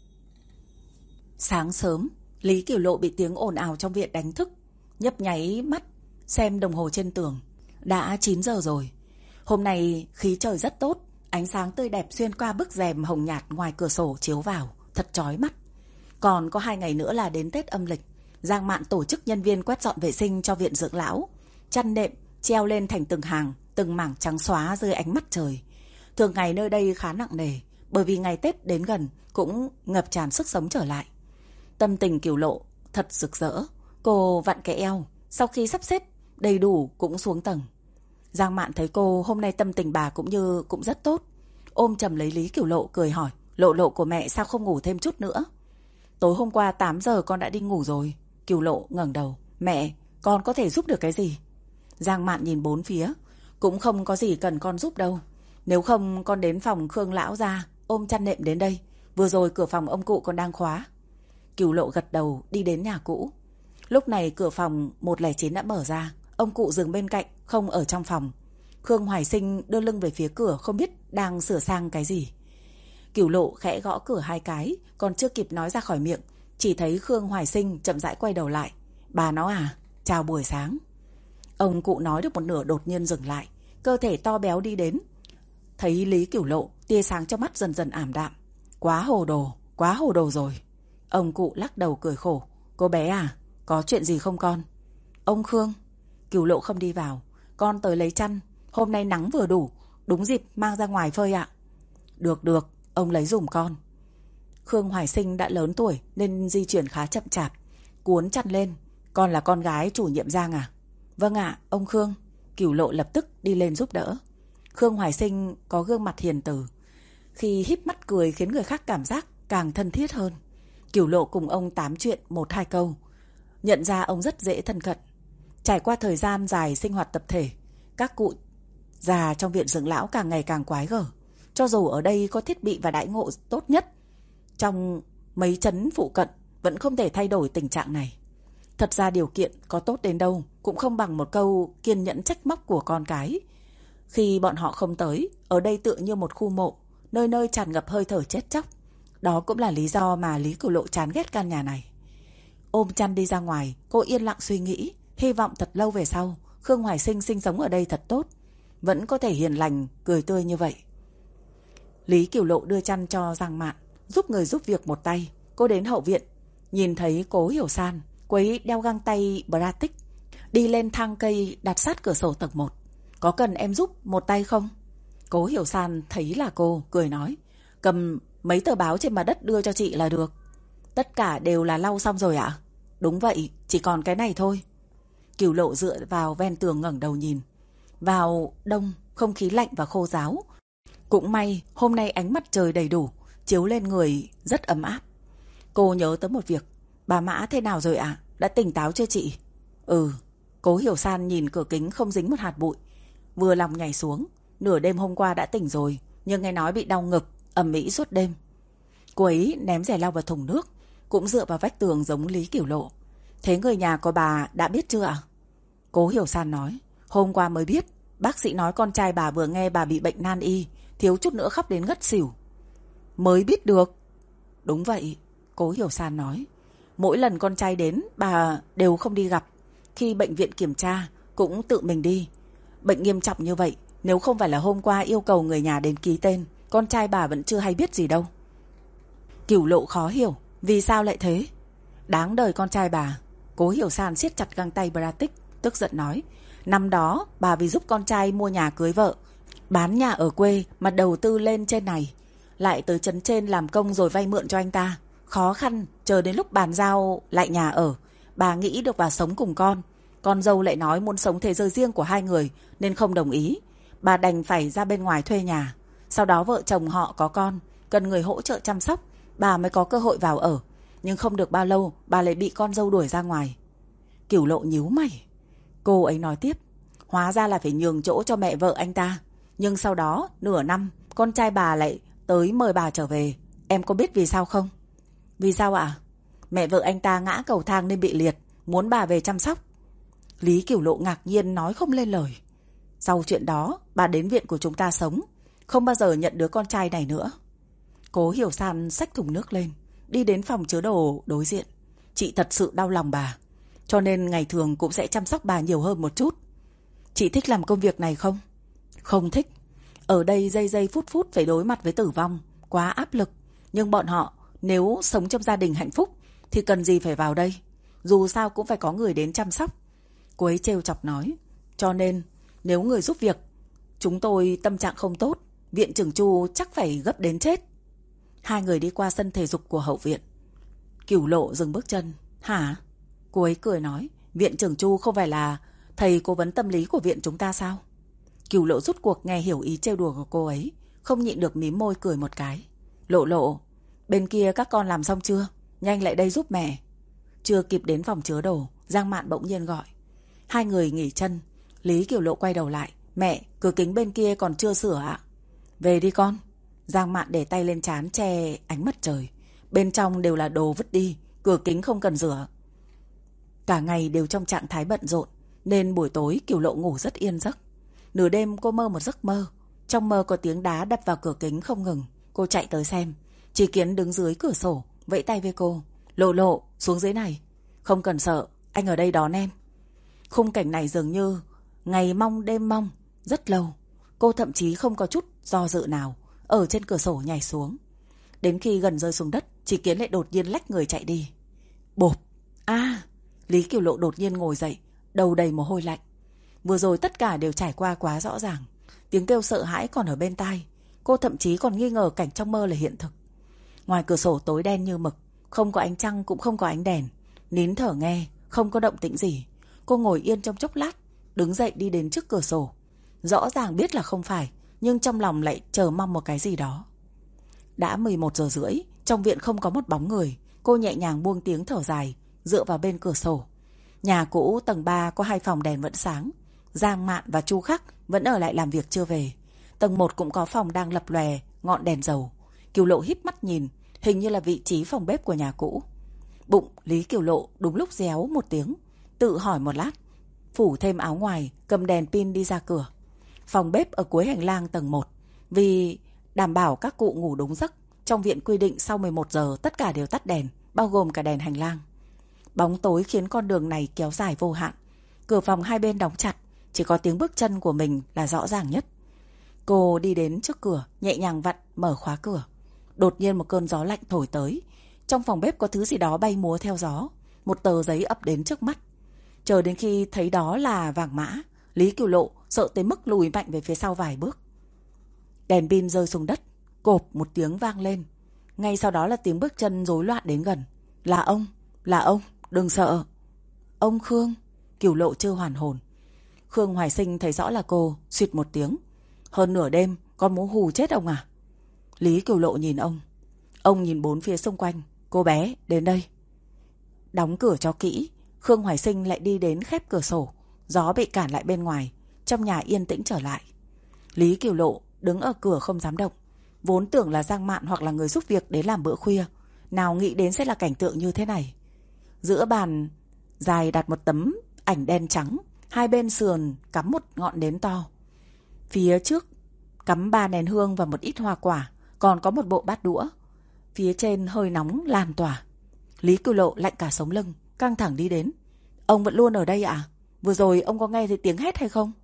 Sáng sớm, Lý Cửu Lộ bị tiếng ồn ào trong viện đánh thức, nhấp nháy mắt xem đồng hồ trên tường. Đã chín giờ rồi. Hôm nay khí trời rất tốt, ánh sáng tươi đẹp xuyên qua bức rèm hồng nhạt ngoài cửa sổ chiếu vào, thật chói mắt. Còn có hai ngày nữa là đến Tết âm lịch. Giang Mạn tổ chức nhân viên quét dọn vệ sinh cho viện dưỡng lão. Chăn nệm treo lên thành từng hàng, từng mảng trắng xóa dưới ánh mặt trời. Thường ngày nơi đây khá nặng nề, bởi vì ngày Tết đến gần cũng ngập tràn sức sống trở lại. Tâm tình Cửu Lộ thật rực rỡ. Cô vặn cái eo, sau khi sắp xếp đầy đủ cũng xuống tầng. Giang Mạn thấy cô hôm nay tâm tình bà cũng như cũng rất tốt, ôm chầm lấy Lý Cửu Lộ cười hỏi, Lộ Lộ của mẹ sao không ngủ thêm chút nữa? Tối hôm qua tám giờ con đã đi ngủ rồi. Cửu Lộ ngẩng đầu, mẹ, con có thể giúp được cái gì? Giang Mạn nhìn bốn phía, cũng không có gì cần con giúp đâu. Nếu không con đến phòng Khương lão ra, ôm chăn nệm đến đây. Vừa rồi cửa phòng ông cụ còn đang khóa. Cửu Lộ gật đầu đi đến nhà cũ. Lúc này cửa phòng một không chín đã mở ra. Ông cụ dừng bên cạnh, không ở trong phòng. Khương Hoài Sinh đưa lưng về phía cửa, không biết đang sửa sang cái gì. Cửu Lộ khẽ gõ cửa hai cái, còn chưa kịp nói ra khỏi miệng, chỉ thấy Khương Hoài Sinh chậm rãi quay đầu lại. Bà nó à, chào buổi sáng. Ông cụ nói được một nửa đột nhiên dừng lại, cơ thể to béo đi đến. Thấy Lý Cửu Lộ, tia sáng trong mắt dần dần ảm đạm. Quá hồ đồ, quá hồ đồ rồi. Ông cụ lắc đầu cười khổ. Cô bé à, có chuyện gì không con? Ông Khương. Cửu Lộ không đi vào. Con tới lấy chăn, hôm nay nắng vừa đủ, đúng dịp mang ra ngoài phơi ạ. Được được, ông lấy dùm con. Khương Hoài Sinh đã lớn tuổi nên di chuyển khá chậm chạp, cuốn chăn lên. Con là con gái chủ nhiệm Giang à? Vâng ạ, ông Khương. Cửu Lộ lập tức đi lên giúp đỡ. Khương Hoài Sinh có gương mặt hiền từ, khi híp mắt cười khiến người khác cảm giác càng thân thiết hơn. Cửu Lộ cùng ông tám chuyện một hai câu, nhận ra ông rất dễ thân cận. Trải qua thời gian dài sinh hoạt tập thể, các cụ già trong viện dưỡng lão càng ngày càng quái gở. Cho dù ở đây có thiết bị và đãi ngộ tốt nhất, trong mấy trấn phụ cận vẫn không thể thay đổi tình trạng này. Thật ra điều kiện có tốt đến đâu cũng không bằng một câu kiên nhẫn trách móc của con cái. Khi bọn họ không tới, ở đây tựa như một khu mộ, nơi nơi tràn ngập hơi thở chết chóc. Đó cũng là lý do mà Lý Cửu Lộ chán ghét căn nhà này. Ôm chăn đi ra ngoài, cô yên lặng suy nghĩ, hy vọng thật lâu về sau Khương Hoài Sinh sinh sống ở đây thật tốt, vẫn có thể hiền lành, cười tươi như vậy. Lý Cửu Lộ đưa chăn cho Giang Mạn, giúp người giúp việc một tay. Cô đến hậu viện, nhìn thấy Cố Hiểu San, cô ấy đeo găng tay Bratic, đi lên thang cây đặt sát cửa sổ tầng một. Có cần em giúp một tay không? Cố Hiểu San thấy là cô, cười nói, cầm mấy tờ báo trên mặt đất đưa cho chị là được. Tất cả đều là lau xong rồi ạ? Đúng vậy, chỉ còn cái này thôi. Cửu Lộ dựa vào ven tường ngẩng đầu nhìn. Vào đông, không khí lạnh và khô ráo. Cũng may hôm nay ánh mặt trời đầy đủ, chiếu lên người rất ấm áp. Cô nhớ tới một việc. Bà Mã thế nào rồi ạ? Đã tỉnh táo chưa chị? Ừ. Cố Hiểu San nhìn cửa kính không dính một hạt bụi, vừa lòng nhảy xuống. Nửa đêm hôm qua đã tỉnh rồi, nhưng nghe nói bị đau ngực, ầm ĩ suốt đêm. Cô ấy ném giày lau vào thùng nước, cũng dựa vào vách tường giống Lý Cửu Lộ. Thế người nhà của bà đã biết chưa ạ? Cố Hiểu San nói, hôm qua mới biết. Bác sĩ nói con trai bà vừa nghe bà bị bệnh nan y, thiếu chút nữa khóc đến ngất xỉu. Mới biết được? Đúng vậy, Cố Hiểu San nói. Mỗi lần con trai đến, bà đều không đi gặp. Khi bệnh viện kiểm tra, cũng tự mình đi. Bệnh nghiêm trọng như vậy, nếu không phải là hôm qua yêu cầu người nhà đến ký tên, con trai bà vẫn chưa hay biết gì đâu. Cửu Lộ khó hiểu, vì sao lại thế? Đáng đời con trai bà. Cố Hiểu San siết chặt găng tay Bratic, tức giận nói, năm đó bà vì giúp con trai mua nhà cưới vợ, bán nhà ở quê mà đầu tư lên trên này, lại tới trấn trên làm công rồi vay mượn cho anh ta. Khó khăn, chờ đến lúc bàn giao lại nhà ở, bà nghĩ được vào sống cùng con. Con dâu lại nói muốn sống thế giới riêng của hai người nên không đồng ý. Bà đành phải ra bên ngoài thuê nhà. Sau đó vợ chồng họ có con, cần người hỗ trợ chăm sóc, bà mới có cơ hội vào ở. Nhưng không được bao lâu, bà lại bị con dâu đuổi ra ngoài. Cửu Lộ nhíu mày. Cô ấy nói tiếp, hóa ra là phải nhường chỗ cho mẹ vợ anh ta. Nhưng sau đó, nửa năm, con trai bà lại tới mời bà trở về. Em có biết vì sao không? Vì sao ạ? Mẹ vợ anh ta ngã cầu thang nên bị liệt, muốn bà về chăm sóc. Lý Cửu Lộ ngạc nhiên nói không lên lời. Sau chuyện đó, bà đến viện của chúng ta sống, không bao giờ nhận đứa con trai này nữa. Cố Hiểu San xách thùng nước lên, đi đến phòng chứa đồ đối diện. Chị thật sự đau lòng bà, cho nên ngày thường cũng sẽ chăm sóc bà nhiều hơn một chút. Chị thích làm công việc này không? Không thích. Ở đây giây giây phút phút phải đối mặt với tử vong, quá áp lực. Nhưng bọn họ nếu sống trong gia đình hạnh phúc thì cần gì phải vào đây. Dù sao cũng phải có người đến chăm sóc. Cô ấy trêu chọc nói, cho nên nếu người giúp việc chúng tôi tâm trạng không tốt, viện trưởng Chu chắc phải gấp đến chết. Hai người đi qua sân thể dục của hậu viện. Cửu Lộ dừng bước chân. Hả? Cô ấy cười nói, viện trưởng Chu không phải là thầy cố vấn tâm lý của viện chúng ta sao? Cửu Lộ rút cuộc nghe hiểu ý trêu đùa của cô ấy, không nhịn được mím môi cười một cái. Lộ Lộ, bên kia các con làm xong chưa? Nhanh lại đây giúp mẹ. Chưa kịp đến phòng chứa đồ, Giang Mạn bỗng nhiên gọi. Hai người nghỉ chân. Lý Cửu Lộ quay đầu lại. Mẹ, cửa kính bên kia còn chưa sửa ạ. Về đi con. Giang Mạn để tay lên trán che ánh mặt trời. Bên trong đều là đồ vứt đi, cửa kính không cần rửa. Cả ngày đều trong trạng thái bận rộn, nên buổi tối Cửu Lộ ngủ rất yên giấc. Nửa đêm cô mơ một giấc mơ. Trong mơ có tiếng đá đập vào cửa kính không ngừng. Cô chạy tới xem. Chỉ Kiến đứng dưới cửa sổ, vẫy tay với cô. Lộ Lộ, xuống dưới này. Không cần sợ, anh ở đây đón em. Khung cảnh này dường như ngày mong đêm mong, rất lâu. Cô thậm chí không có chút do dự nào, ở trên cửa sổ nhảy xuống. Đến khi gần rơi xuống đất, Chỉ Kiến lại đột nhiên lách người chạy đi. Bộp! A! Lý Cửu Lộ đột nhiên ngồi dậy, đầu đầy mồ hôi lạnh. Vừa rồi tất cả đều trải qua quá rõ ràng. Tiếng kêu sợ hãi còn ở bên tai. Cô thậm chí còn nghi ngờ cảnh trong mơ là hiện thực. Ngoài cửa sổ tối đen như mực, không có ánh trăng cũng không có ánh đèn. Nín thở nghe, không có động tĩnh gì. Cô ngồi yên trong chốc lát, đứng dậy đi đến trước cửa sổ. Rõ ràng biết là không phải, nhưng trong lòng lại chờ mong một cái gì đó. Đã mười một giờ rưỡi, trong viện không có một bóng người. Cô nhẹ nhàng buông tiếng thở dài, dựa vào bên cửa sổ. Nhà cũ tầng ba có hai phòng đèn vẫn sáng. Giang Mạn và Chu Khắc vẫn ở lại làm việc chưa về. Tầng một cũng có phòng đang lập lòe ngọn đèn dầu. Kiều Lộ híp mắt nhìn, hình như là vị trí phòng bếp của nhà cũ. Bụng Lý Kiều Lộ đúng lúc réo một tiếng, tự hỏi một lát, phủ thêm áo ngoài, cầm đèn pin đi ra cửa. Phòng bếp ở cuối hành lang tầng một. Vì đảm bảo các cụ ngủ đúng giấc, trong viện quy định sau mười một giờ tất cả đều tắt đèn, bao gồm cả đèn hành lang. Bóng tối khiến con đường này kéo dài vô hạn. Cửa phòng hai bên đóng chặt, chỉ có tiếng bước chân của mình là rõ ràng nhất. Cô đi đến trước cửa, nhẹ nhàng vặn mở khóa cửa. Đột nhiên một cơn gió lạnh thổi tới. Trong phòng bếp có thứ gì đó bay múa theo gió. Một tờ giấy ập đến trước mắt. Chờ đến khi thấy đó là vàng mã, Lý Kiều Lộ sợ tới mức lùi mạnh về phía sau vài bước. Đèn pin rơi xuống đất, cộp một tiếng vang lên. Ngay sau đó là tiếng bước chân rối loạn đến gần. Là ông, là ông, đừng sợ. Ông Khương. Kiều Lộ chưa hoàn hồn. Khương Hoài Sinh thấy rõ là cô, suýt một tiếng. Hơn nửa đêm, con muốn hù chết ông à? Lý Kiều Lộ nhìn ông. Ông nhìn bốn phía xung quanh. Cô bé, đến đây. Đóng cửa cho kỹ. Khương Hoài Sinh lại đi đến khép cửa sổ. Gió bị cản lại bên ngoài. Trong nhà yên tĩnh trở lại. Lý Kiều Lộ đứng ở cửa không dám động. Vốn tưởng là Giang Mạn hoặc là người giúp việc đến làm bữa khuya. Nào nghĩ đến sẽ là cảnh tượng như thế này. Giữa bàn dài đặt một tấm ảnh đen trắng. Hai bên sườn cắm một ngọn nến to. Phía trước cắm ba nén hương và một ít hoa quả. Còn có một bộ bát đũa. Phía trên hơi nóng lan tỏa. Lý Kiều Lộ lạnh cả sống lưng, căng thẳng đi đến. Ông vẫn luôn ở đây ạ? À? Vừa rồi ông có nghe thấy tiếng hét hay không?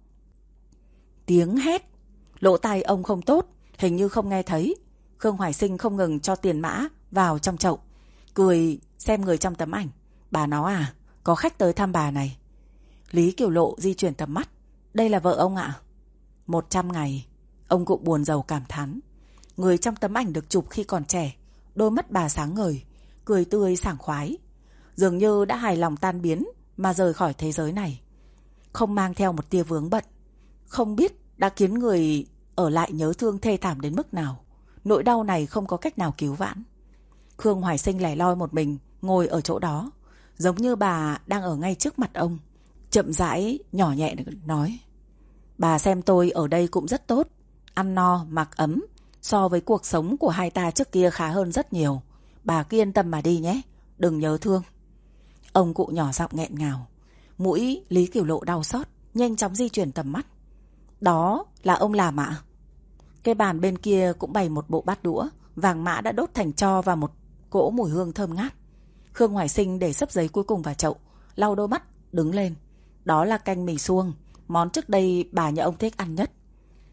Tiếng hét? Lỗ tai ông không tốt, hình như không nghe thấy. Khương Hoài Sinh không ngừng cho tiền mã vào trong chậu, cười xem người trong tấm ảnh. Bà nó à, có khách tới thăm bà này. Lý Kiều Lộ di chuyển tầm mắt. Đây là vợ ông ạ? À? Một trăm ngày. Ông cụ buồn rầu cảm thán. Người trong tấm ảnh được chụp khi còn trẻ. Đôi mắt bà sáng ngời, cười tươi sảng khoái. Dường như đã hài lòng tan biến mà rời khỏi thế giới này. Không mang theo một tia vướng bận. Không biết đã khiến người ở lại nhớ thương thê thảm đến mức nào. Nỗi đau này không có cách nào cứu vãn. Khương Hoài Sinh lẻ loi một mình ngồi ở chỗ đó, giống như bà đang ở ngay trước mặt ông. Chậm rãi nhỏ nhẹ nói. Bà xem tôi ở đây cũng rất tốt. Ăn no mặc ấm. So với cuộc sống của hai ta trước kia khá hơn rất nhiều. Bà cứ yên tâm mà đi nhé, đừng nhớ thương. Ông cụ nhỏ giọng nghẹn ngào. Mũi Lý Kiều Lộ đau xót, nhanh chóng di chuyển tầm mắt. Đó là ông làm ạ? À? Cái bàn bên kia cũng bày một bộ bát đũa. Vàng mã đã đốt thành tro và một cỗ mùi hương thơm ngát. Khương Hoài Sinh để xấp giấy cuối cùng vào chậu, lau đôi mắt, đứng lên. Đó là canh mì suông, món trước đây bà nhà ông thích ăn nhất.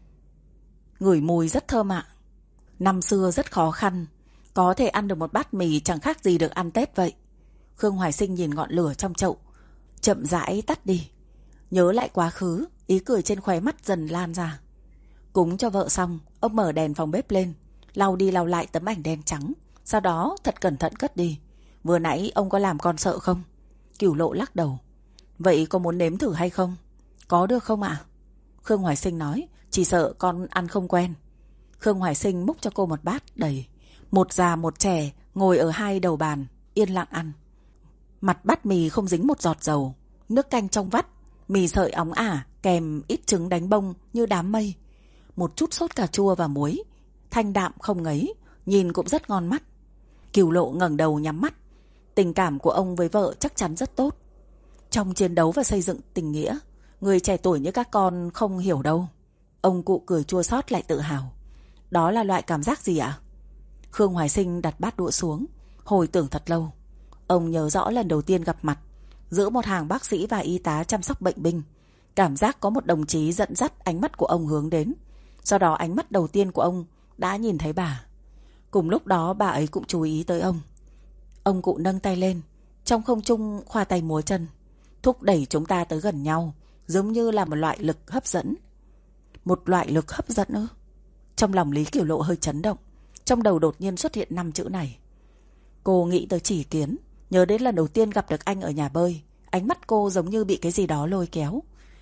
Ngửi mùi rất thơm ạ. Năm xưa rất khó khăn, có thể ăn được một bát mì chẳng khác gì được ăn Tết vậy. Khương Hoài Sinh nhìn ngọn lửa trong chậu, chậm rãi tắt đi. Nhớ lại quá khứ, ý cười trên khóe mắt dần lan ra. Cúng cho vợ xong, ông mở đèn phòng bếp lên, lau đi lau lại tấm ảnh đen trắng. Sau đó thật cẩn thận cất đi. Vừa nãy ông có làm con sợ không? Kiều Lộ lắc đầu. Vậy có muốn nếm thử hay không? Có được không ạ? À? Khương Hoài Sinh nói. Chỉ sợ con ăn không quen. Khương Hoài Sinh múc cho cô một bát đầy. Một già một trẻ ngồi ở hai đầu bàn, yên lặng ăn. Mặt bát mì không dính một giọt dầu. Nước canh trong vắt, mì sợi óng ả kèm ít trứng đánh bông như đám mây. Một chút sốt cà chua và muối, thanh đạm không ngấy, nhìn cũng rất ngon mắt. Kiều Lộ ngẩng đầu nhắm mắt. Tình cảm của ông với vợ chắc chắn rất tốt. Trong chiến đấu và xây dựng tình nghĩa, người trẻ tuổi như các con không hiểu đâu. Ông cụ cười chua xót lại tự hào. Đó là loại cảm giác gì ạ? À? Khương Hoài Sinh đặt bát đũa xuống, hồi tưởng thật lâu. Ông nhớ rõ lần đầu tiên gặp mặt, giữa một hàng bác sĩ và y tá chăm sóc bệnh binh. Cảm giác có một đồng chí dẫn dắt ánh mắt của ông hướng đến. Sau đó ánh mắt đầu tiên của ông đã nhìn thấy bà. Cùng lúc đó bà ấy cũng chú ý tới ông. Ông cụ nâng tay lên, trong không trung khoa tay múa chân, thúc đẩy chúng ta tới gần nhau, giống như là một loại lực hấp dẫn. Một loại lực hấp dẫn ư? Trong lòng Lý Kiều Lộ hơi chấn động. Trong đầu đột nhiên xuất hiện năm chữ này. Cô nghĩ tới Chỉ Kiến, nhớ đến lần đầu tiên gặp được anh ở nhà bơi. Ánh mắt cô giống như bị cái gì đó lôi kéo.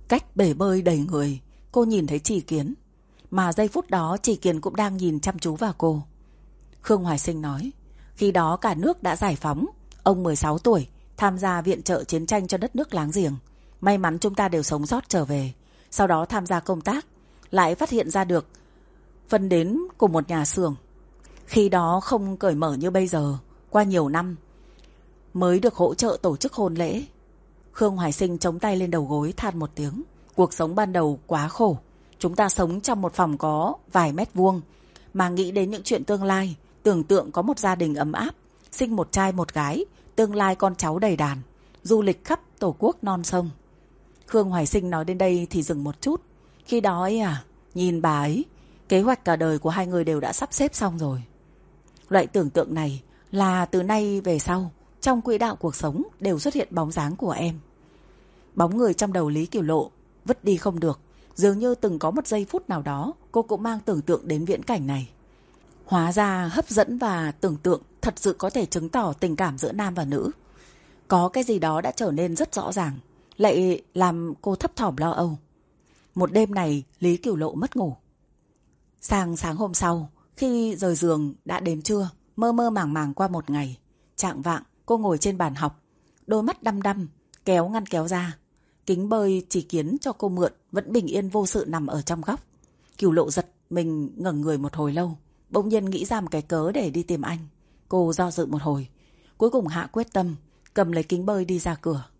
Cách bể bơi đầy người, cô nhìn thấy Chỉ Kiến. Mà giây phút đó Chỉ Kiến cũng đang nhìn chăm chú vào cô. Khương Hoài Sinh nói, khi đó cả nước đã giải phóng. Ông mười sáu tuổi, tham gia viện trợ chiến tranh cho đất nước láng giềng. May mắn chúng ta đều sống sót trở về. Sau đó tham gia công tác, lại phát hiện ra được phân đến cùng một nhà xưởng. Khi đó không cởi mở như bây giờ, qua nhiều năm mới được hỗ trợ tổ chức hôn lễ. Khương Hoài Sinh chống tay lên đầu gối than một tiếng. Cuộc sống ban đầu quá khổ. Chúng ta sống trong một phòng có vài mét vuông, mà nghĩ đến những chuyện tương lai, tưởng tượng có một gia đình ấm áp, sinh một trai một gái, tương lai con cháu đầy đàn, du lịch khắp tổ quốc non sông. Khương Hoài Sinh nói đến đây thì dừng một chút. Khi đó ấy à, nhìn bà ấy, kế hoạch cả đời của hai người đều đã sắp xếp xong rồi. Loại tưởng tượng này là từ nay về sau, trong quỹ đạo cuộc sống đều xuất hiện bóng dáng của em. Bóng người trong đầu Lý Kiểu Lộ vứt đi không được. Dường như từng có một giây phút nào đó cô cũng mang tưởng tượng đến viễn cảnh này. Hóa ra hấp dẫn và tưởng tượng thật sự có thể chứng tỏ tình cảm giữa nam và nữ. Có cái gì đó đã trở nên rất rõ ràng, lại làm cô thấp thỏm lo âu. Một đêm này Lý Kiểu Lộ mất ngủ. Sang sáng hôm sau, khi rời giường đã đến trưa, mơ mơ màng màng qua một ngày. Chạng vạng cô ngồi trên bàn học, đôi mắt đăm đăm, kéo ngăn kéo ra. Kính bơi Chỉ Kiến cho cô mượn vẫn bình yên vô sự nằm ở trong góc. Kiểu Lộ giật mình ngẩng người một hồi lâu, bỗng nhiên nghĩ ra một cái cớ để đi tìm anh. Cô do dự một hồi, cuối cùng hạ quyết tâm, cầm lấy kính bơi đi ra cửa.